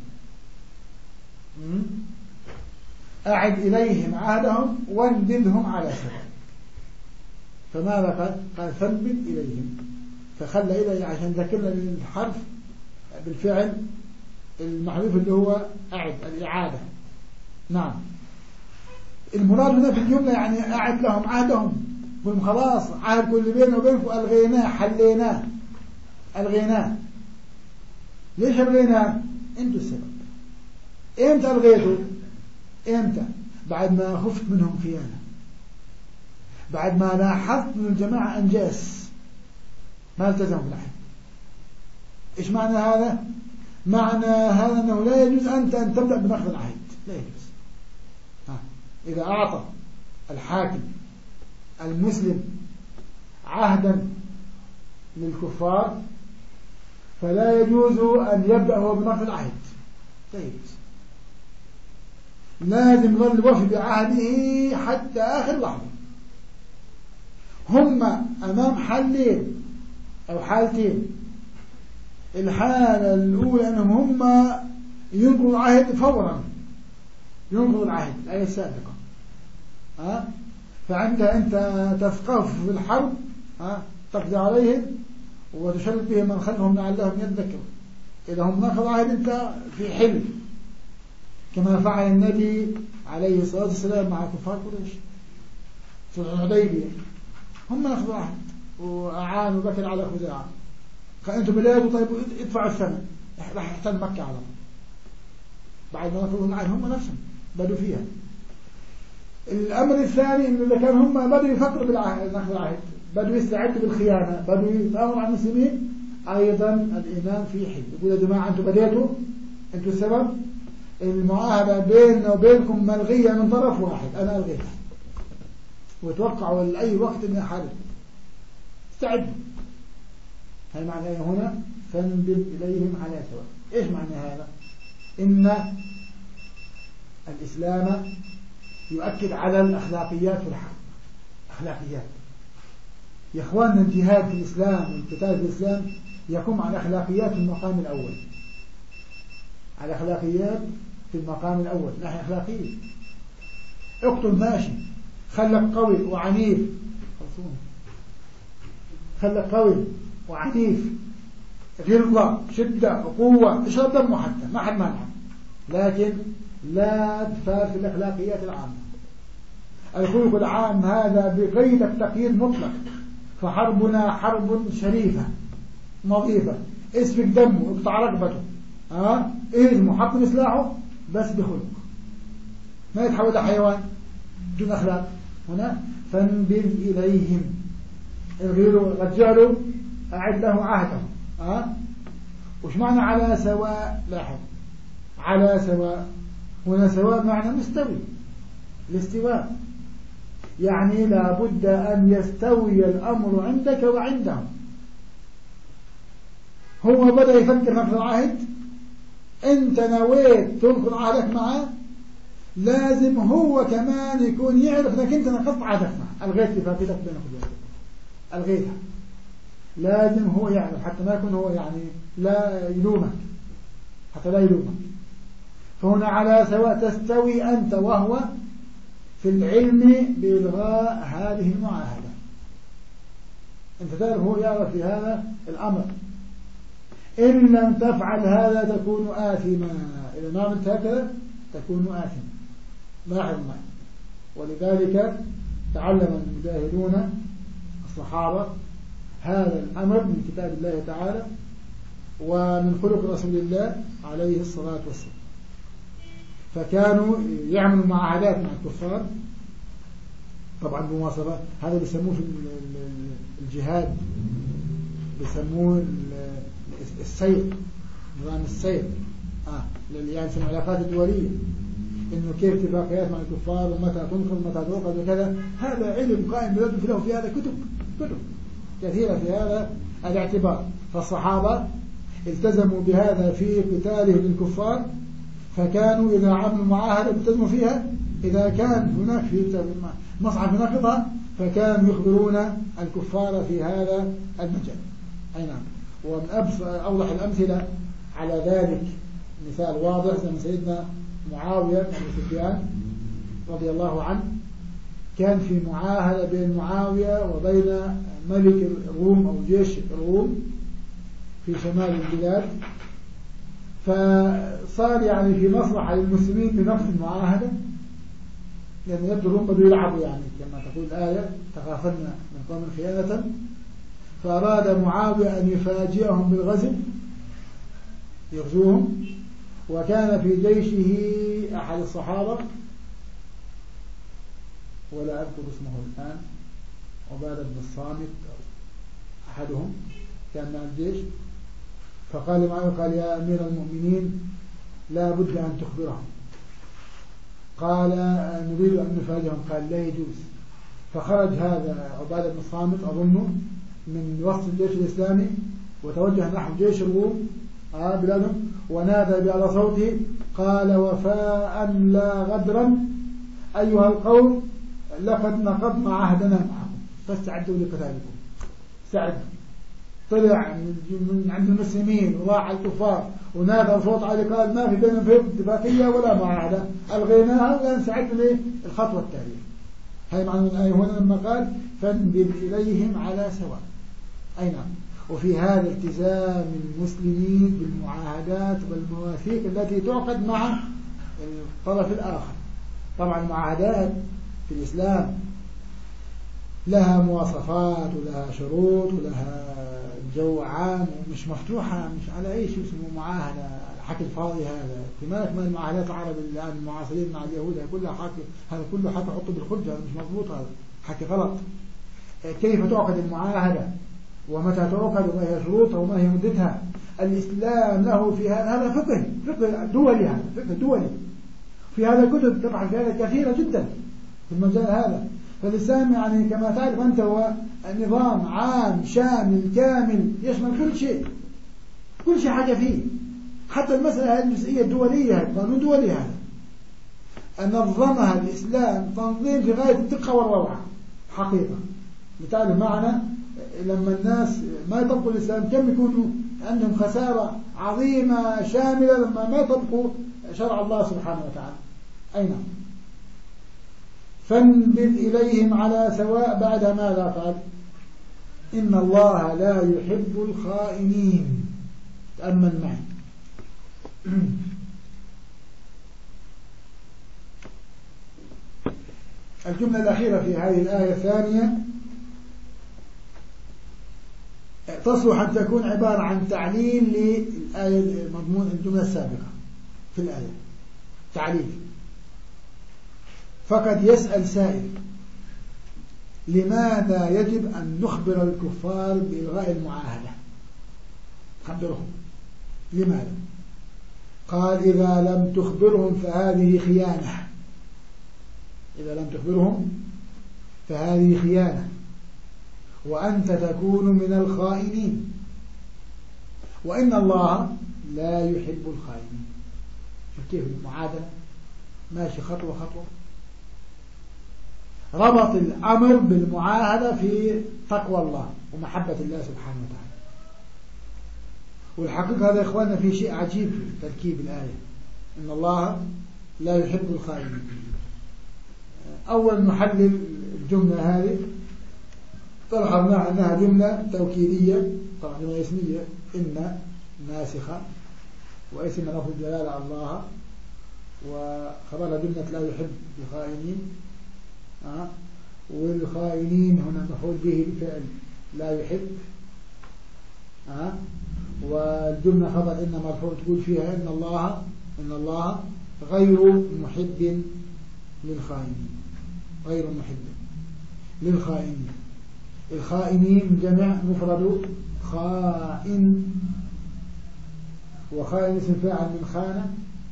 أعد إليهم عهدهم وانبذهم على سواء. فماذا قال؟ قال فانبذ إليهم، فخلى إليه عشان ذكرنا بالحرف بالفعل المحذوف اللي هو أعد الإعادة. نعم، المراد هنا في الجملة يعني أعد لهم عهدهم، قلهم خلاص عهد كل بيننا وبينكم ألغيناه، حليناه، ألغيناه. ليش ألغيناه؟ أنتوا السبب. إمتى ألغيته؟ إمتى؟ بعد ما خفت منهم خيانة، بعد ما لاحظت من الجماعة أنجاس ما التزموا بالعهد. إيش معنى هذا؟ معنى هذا أنه لا يجوز أنت أن تبدأ بنقض العهد، لا يجوز. ها. إذا أعطى الحاكم المسلم عهدا للكفار فلا يجوز أن يبدأ هو بنقض العهد، لا يجوز. لازم يظل الوفي بعهده حتى آخر لحظة. هم أمام حلين أو حالتين. الحالة الأولى أنهم هم ينقضوا العهد فورا، ينقضوا العهد الآية السابقة. أه؟ فعندها أنت تثقف في الحرب، أه؟ تقضي عليهم وتشرد بهم من خلفهم لعلهم يذكروا. إذا هم نقضوا عهد أنت في حل، كما فعل النبي عليه الصلاة والسلام مع كفار قريش في الحديبية. هم نقضوا عهد وأعانوا بكر على خزاعة، قال أنتم بلادوا طيب ادفعوا الثمن، راح يحتل مكة على طول. بعد ما نقضوا العهد هم نفسهم بدوا فيها. الأمر الثاني إنه إذا كان هم بدوا يفكروا بالعهد، نقض العهد، بدوا يستعدوا بالخيانة، بدوا يتآمروا على المسلمين، أيضا الإمام في حل. يقول يا جماعة أنتم بديتوا، أنتم السبب، المعاهدة بيننا وبينكم ملغية من طرف واحد، أنا ألغيتها، وتوقعوا لأي وقت إني أحارب، استعدوا. هاي معنى هنا فانبذ إليهم على سواء. إيش معنى هذا؟ إن الإسلام يؤكد على الأخلاقيات في الحرب. أخلاقيات يا إخواننا، الجهاد في الإسلام والقتال في الإسلام يقوم على أخلاقيات في المقام الأول، على أخلاقيات في المقام الأول، ناحية أخلاقية. اقتل ماشي، خلك قوي وعنيف، خلك قوي وعنيف، غلظة شدة وقوة، اشرب دمه حتى ما حد مانع، لكن لا تفارق الأخلاقيات العامة. الخلق العام هذا بغير التقييد مطلق، فحربنا حرب شريفة نظيفة، اسفك دمه، اقطع رقبته، ها اهزمه، حط سلاحه، بس بخلق، ما يتحول حيوان دون أخلاق. هنا فانبذ إليهم، الغير رجاله أعد له عهده. ها وش معنى على سواء؟ لاحظ، على سواء هنا سواء معنى مستوي، الاستواء يعني لابد أن يستوي الأمر عندك وعندهم. هو بدأ يفكر نقض العهد، أنت نويت تنقض عهدك معه، لازم هو كمان يكون يعرف أنك أنت نقضت عهدك معه، ألغيت لفاتتك بينك وبينه، ألغيتها. لازم هو يعرف حتى ما يكون هو يعني لا يلومك، حتى لا يلومك. فهنا على سواء تستوي أنت وهو في العلم بإلغاء هذه المعاهدة. أنت تعرف هو يعرف في هذا الأمر. إن لم تفعل هذا تكون آثما، إذا ما عملت هكذا تكون آثما. لاحظ معي. ولذلك تعلم المجاهدون الصحابة هذا الأمر من كتاب الله تعالى ومن خلق رسول الله عليه الصلاة والسلام، فكانوا يعملوا معاهدات مع الكفار. طبعا بمواصفات، هذا بيسموه في الجهاد بيسموه السير، نظام السير، آه يعني في العلاقات الدولية، إنه كيف اتفاقيات مع الكفار ومتى تنقض متى توقف وكذا. هذا علم قائم بذاته، له في هذا كتب كتب كثيرة في هذا الاعتبار. فالصحابة التزموا بهذا في قتالهم للكفار، فكانوا إذا عملوا معاهدة التزموا فيها، إذا كان هناك في مصعب نقضها فكانوا يخبرون الكفار في هذا المجال. أي نعم. ومن أوضح الأمثلة على ذلك مثال واضح زي سيدنا معاوية بن سفيان رضي الله عنه، كان في معاهدة بين معاوية وبين ملك الروم أو جيش الروم في شمال البلاد، فصار يعني في مصلحة للمسلمين بنقض المعاهدة، لأن يبدو الروم بدوا يلعبوا يعني كما تقول الآية تخافن من قوم خيانة، فأراد معاوية أن يفاجئهم بالغزو يغزوهم. وكان في جيشه أحد الصحابة ولا أذكر اسمه الآن، عبادة بن الصامت أحدهم كان مع الجيش، فقال معه قال يا أمير المؤمنين لا بد أن تخبرهم. قال نريد أن نفاجئهم. قال لا يجوز. فخرج هذا عبادة بن الصامت أظنه من وسط الجيش الإسلامي وتوجه نحو جيش الروم بلادهم ونادى بأعلى صوته قال وفاء لا غدرا أيها القوم لقد نقضنا عهدنا معكم فاستعدوا لقتالكم. استعدوا. طلع من عند المسلمين وراح على الكفار ونادى صوت عالي قال ما في بيننا في اتفاقية ولا معاهدة ألغيناها ولا نستعد للخطوة التالية. هاي معنى الآية هنا لما قال فانبذ إليهم على سواء. أي نعم. وفي هذا التزام المسلمين بالمعاهدات والمواثيق التي تعقد مع الطرف الآخر. طبعا المعاهدات في الإسلام لها مواصفات ولها شروط ولها جو عام ومش مفتوحة مش على أي شيء اسمه معاهدة. الحكي الفاضي هذا كمان ما المعاهدات العرب الآن المعاصرين مع اليهود كلها حكي هذا كله حكي حطه بالخلج هذا مش مضبوط هذا حكي غلط. كيف تعقد المعاهدة ومتى تعقد وما هي شروطها وما هي مدتها. الإسلام له في هذا هذا فقه فقه دولي هذا فقه دولي في هذا كتب طبعا في هذا كثيرة جدا في المجال هذا. فالإسلام يعني كما تعرف أنت هو نظام عام شامل كامل يشمل كل شيء كل شيء حاجة فيه حتى المسألة هذه الجزئية الدولية قانون دولي هذا نظمها الإسلام تنظيم في غاية الدقة والروعة حقيقة. بتعرف معنا لما الناس ما يطبقوا الإسلام كم يكونوا عندهم خسارة عظيمة شاملة لما ما يطبقوا شرع الله سبحانه وتعالى. أي نعم. فانبذ إليهم على سواء بعد ماذا قال إن الله لا يحب الخائنين. تأمل معي. الجملة الأخيرة في هذه الآية الثانية تصلح أن تكون عبارة عن تعليل للآية مضمون الجملة السابقة في الآية تعليل. فقد يسأل سائل لماذا يجب أن نخبر الكفار بإلغاء المعاهدة خبرهم لماذا؟ قال إذا لم تخبرهم فهذه خيانة. إذا لم تخبرهم فهذه خيانة وأنت تكون من الخائنين وإن الله لا يحب الخائنين. شوف كيف المعادلة ماشي خطوة خطوة. ربط الأمر بالمعاهدة في تقوى الله ومحبة الله سبحانه وتعالى. والحقيقة هذا يا إخواننا في شيء عجيب في تركيب الآية إن الله لا يحب الخائنين. أول نحلل الجملة هذه طلعنا أنها جملة توكيدية طبعا جملة اسمية إن ناسخة واسم لفظ الجلالة الله وخبرها جملة لا يحب الخائنين. أه؟ والخائنين هنا مفعول به بفعل لا يحب. أه؟ والجملة خبر إن مرفوع تقول فيها إن الله إن الله غير محب للخائنين غير محب للخائنين. الخائنين جمع مفرد خائن وخائن اسم فاعل من خانة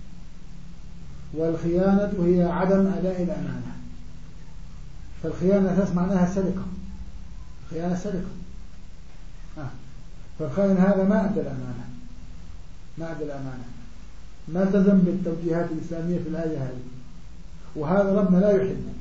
والخيانة هي عدم أداء الأمانة. فالخيانة تسمع معناها سرقة خيانة سرقة. آه. فالخائن هذا ما أدى الأمانة ما أدى الأمانة ما التزم بالتوجيهات الإسلامية في الآية هذه وهذا ربنا لا يحبه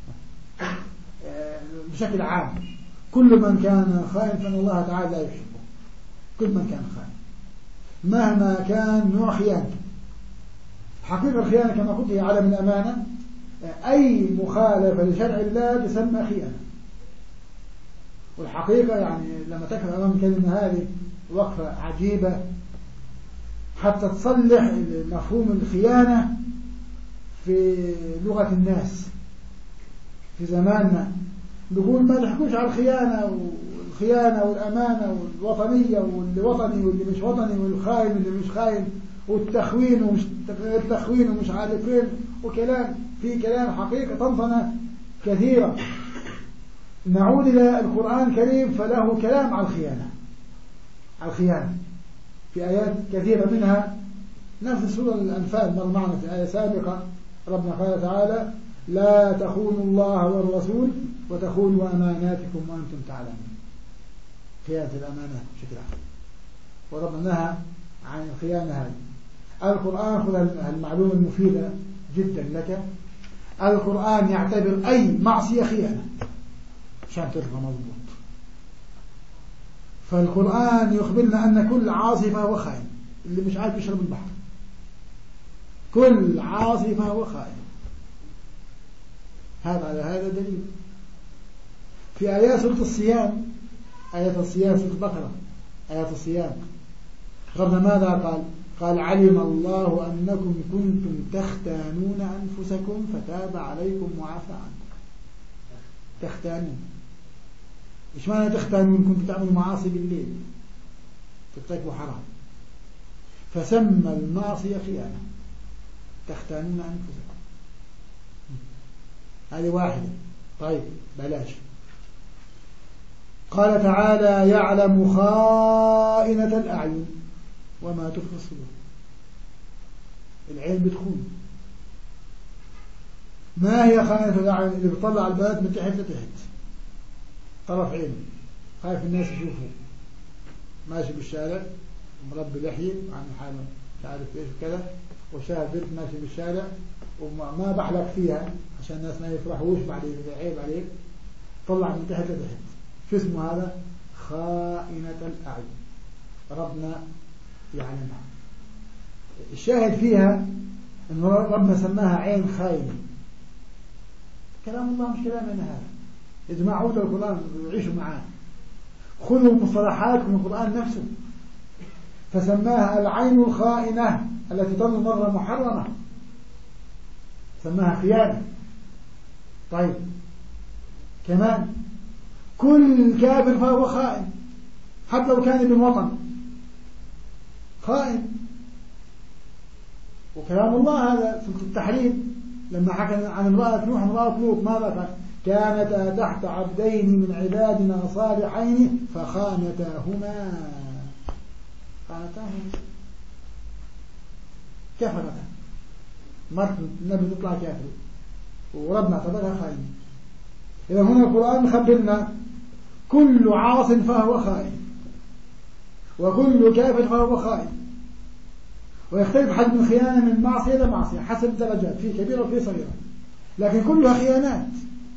بشكل عام. كل من كان خائن فإن الله تعالى لا يحبه. كل من كان خائن مهما كان نوع خيانته. حقيقة الخيانة كما قلت هي عدم الأمانة. أي مخالفة لشرع الله تسمى خيانة. والحقيقة يعني لما تكفي أمام الكلمة هذه وقفة عجيبة حتى تصلح مفهوم الخيانة في لغة الناس في زماننا. نقول ما تحكوش على الخيانة والخيانة والأمانة والوطنية واللي وطني واللي مش وطني والخاين واللي مش خاين والتخوين ومش التخوين ومش عارفين وكلام في كلام حقيقة طنطنة كثيرة. نعود إلى القرآن الكريم فله كلام على الخيانة، على الخيانة في آيات كثيرة، منها نفس سورة الأنفال مر معنا في آية سابقة. ربنا قال تعالى: لا تخونوا الله والرسول وتخونوا أماناتكم وأنتم تعلمون. خيانة الأمانات بشكل عام، وربنا نهى عن الخيانة هذه. القرآن، خذ المعلومة المفيدة جدا لك، القرآن يعتبر أي معصية خيانة عشان ترفع مضبوط. فالقرآن يخبرنا أن كل عاصي فهو خائن، اللي مش عارف يشرب البحر، كل عاصي فهو خائن. هذا على هذا دليل. في آيات سورة الصيام، آيات الصيام سورة البقرة، آيات الصيام ربنا ماذا قال؟ قال: علم الله أنكم كنتم تختانون أنفسكم فتاب عليكم وعفى عنكم. تختانون، إيش معنى تختانون؟ كنتم تعملوا معاصي بالليل، ترتكبوا حرام، فسمى المعصية خيانة. تختانون أنفسكم، هذه واحدة. طيب بلاش. قال تعالى: يعلم خائنة الأعين وما تخفي الصدور. العين بتخون. ما هي خائنة الأعين؟ اللي بتطلع البنات من تحت لتحت، طرف عينه، خايف الناس يشوفوا، ماشي بالشارع مربي لحية عن حاله مش عارف ايش وكذا، وشاهد بنت ماشي بالشارع وما بحلق فيها عشان الناس ما يفرحوش بعدين، عيب عليك، طلع من تحت لتحت. شو اسمه هذا؟ خائنة الأعين. ربنا يعلمها. الشاهد فيها أن ربنا سماها عين خاينة. كلام الله مش كلامنا هذا. يا جماعة عودوا القرآن وعيشوا معاه، خذوا مصطلحات من القرآن نفسه. فسماها العين الخائنة التي تظل مرة محرمة، سماها خيانة. طيب كمان كل كافر فهو خائن، حتى لو كان ابن وطن خائن. وكلام الله هذا في التحريم لما حكى عن امرأة نوح امرأة لوط ماذا قال؟ كانتا تحت عبدين من عبادنا صالحين فخانتاهما. خانتاهما كفرتا، مرت النبي تطلع كافر وربنا اعتبرها خائن. إذا هنا القرآن يخبرنا كل عاص فهو خائن، وكل كافر فهو خائن. ويختلف حد من خيانة من معصية إلى معصية حسب الدرجات، في كبيرة وفي صغيرة، لكن كلها خيانات.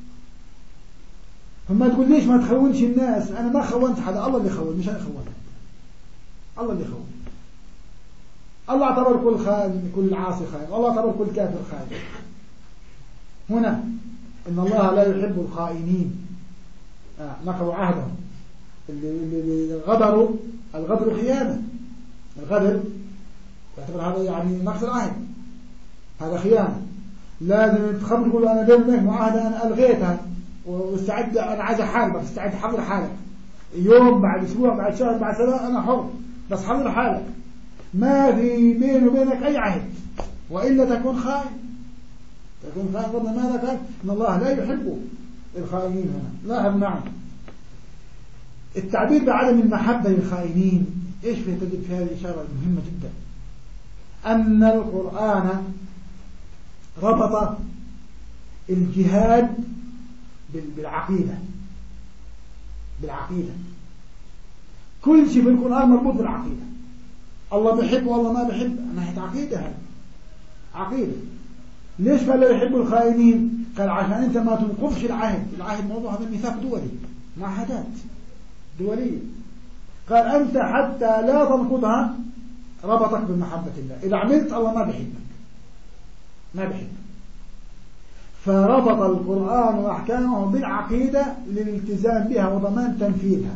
فما تقول ليش ما تخونش الناس؟ أنا ما خونت حدا، الله اللي خون، مش أنا خونت، الله اللي خون. الله اعتبر كل خائن، كل عاصي خائن، الله اعتبر كل كافر خائن. هنا إن الله لا يحب الخائنين، آه نقضوا عهدهم، اللي, اللي غدروا. الغدر خيانة، الغدر يعتبر هذا يعني نقص العهد، هذا خيانة. لازم تخبر تقول أنا بيني وبينك معاهدة أنا ألغيتها واستعد، أنا عايز أحاربك، استعد حضر حالك يوم بعد أسبوع بعد شهر بعد سنة، أنا حر، بس حضر حالك، ما في بيني وبينك أي عهد، وإلا تكون خائن. تكون خائن. ربنا ماذا قال؟ إن الله لا يحب الخائنين. هنا لاحظ معي التعبير بعدم المحبة للخائنين. إيش في تجد في هذه الإشارة المهمة جدا؟ أن القرآن ربط الجهاد بالعقيدة، بالعقيدة. كل شيء في القرآن مربوط بالعقيدة. الله بيحب والله ما بيحب، ناحية عقيدة. هذا عقيدة. ليش قال لا يحب الخائنين؟ قال عشان أنت ما تنقضش العهد. العهد موضوع هذا ميثاق دولي، معاهدات دولية. قال أنت حتى لا تنقضها ربطك بمحبة الله. إذا عملت الله ما بيحبك، ما بيحبك. فربط القرآن وأحكامه بالعقيدة للالتزام بها وضمان تنفيذها.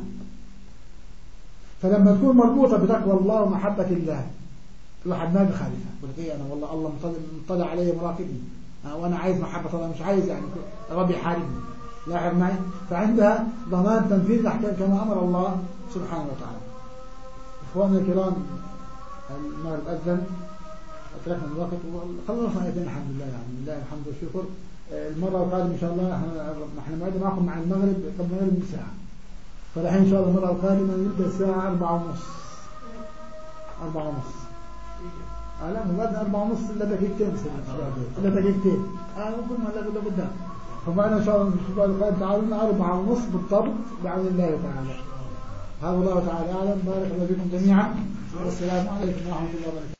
فلما تكون مربوطة بتقوى الله ومحبة الله الواحد ما بخالفها. يقول لك أنا والله الله مطلع علي مراقبني، وأنا عايز محبة الله، مش عايز يعني ربي يحاربني. لاحظ معي؟ فعندها ضمان تنفيذ الأحكام كما أمر الله سبحانه وتعالى. إخواننا الكرام، المغرب أذن، أتركنا الوقت وخلصنا آيتين الحمد لله، يعني لله الحمد والشكر. المرة القادمة إن شاء الله احنا موعدنا معكم مع المغرب قبل المغرب بساعة، فالحين إن شاء الله المرة القادمة نبدأ الساعة أربعة ونص. أربعة ونص. آه لا موعدنا أربعة ونص إلا دقيقتين إلا دقيقتين. آه نقول ما إلا قدام. فمعنا إن شاء الله الأسبوع القادم تعالوا أربعة ونص بالضبط بعون الله تعالى. هذا الله تعالى أعلم. بارك الله فيكم جميعا والسلام عليكم ورحمة الله وبركاته.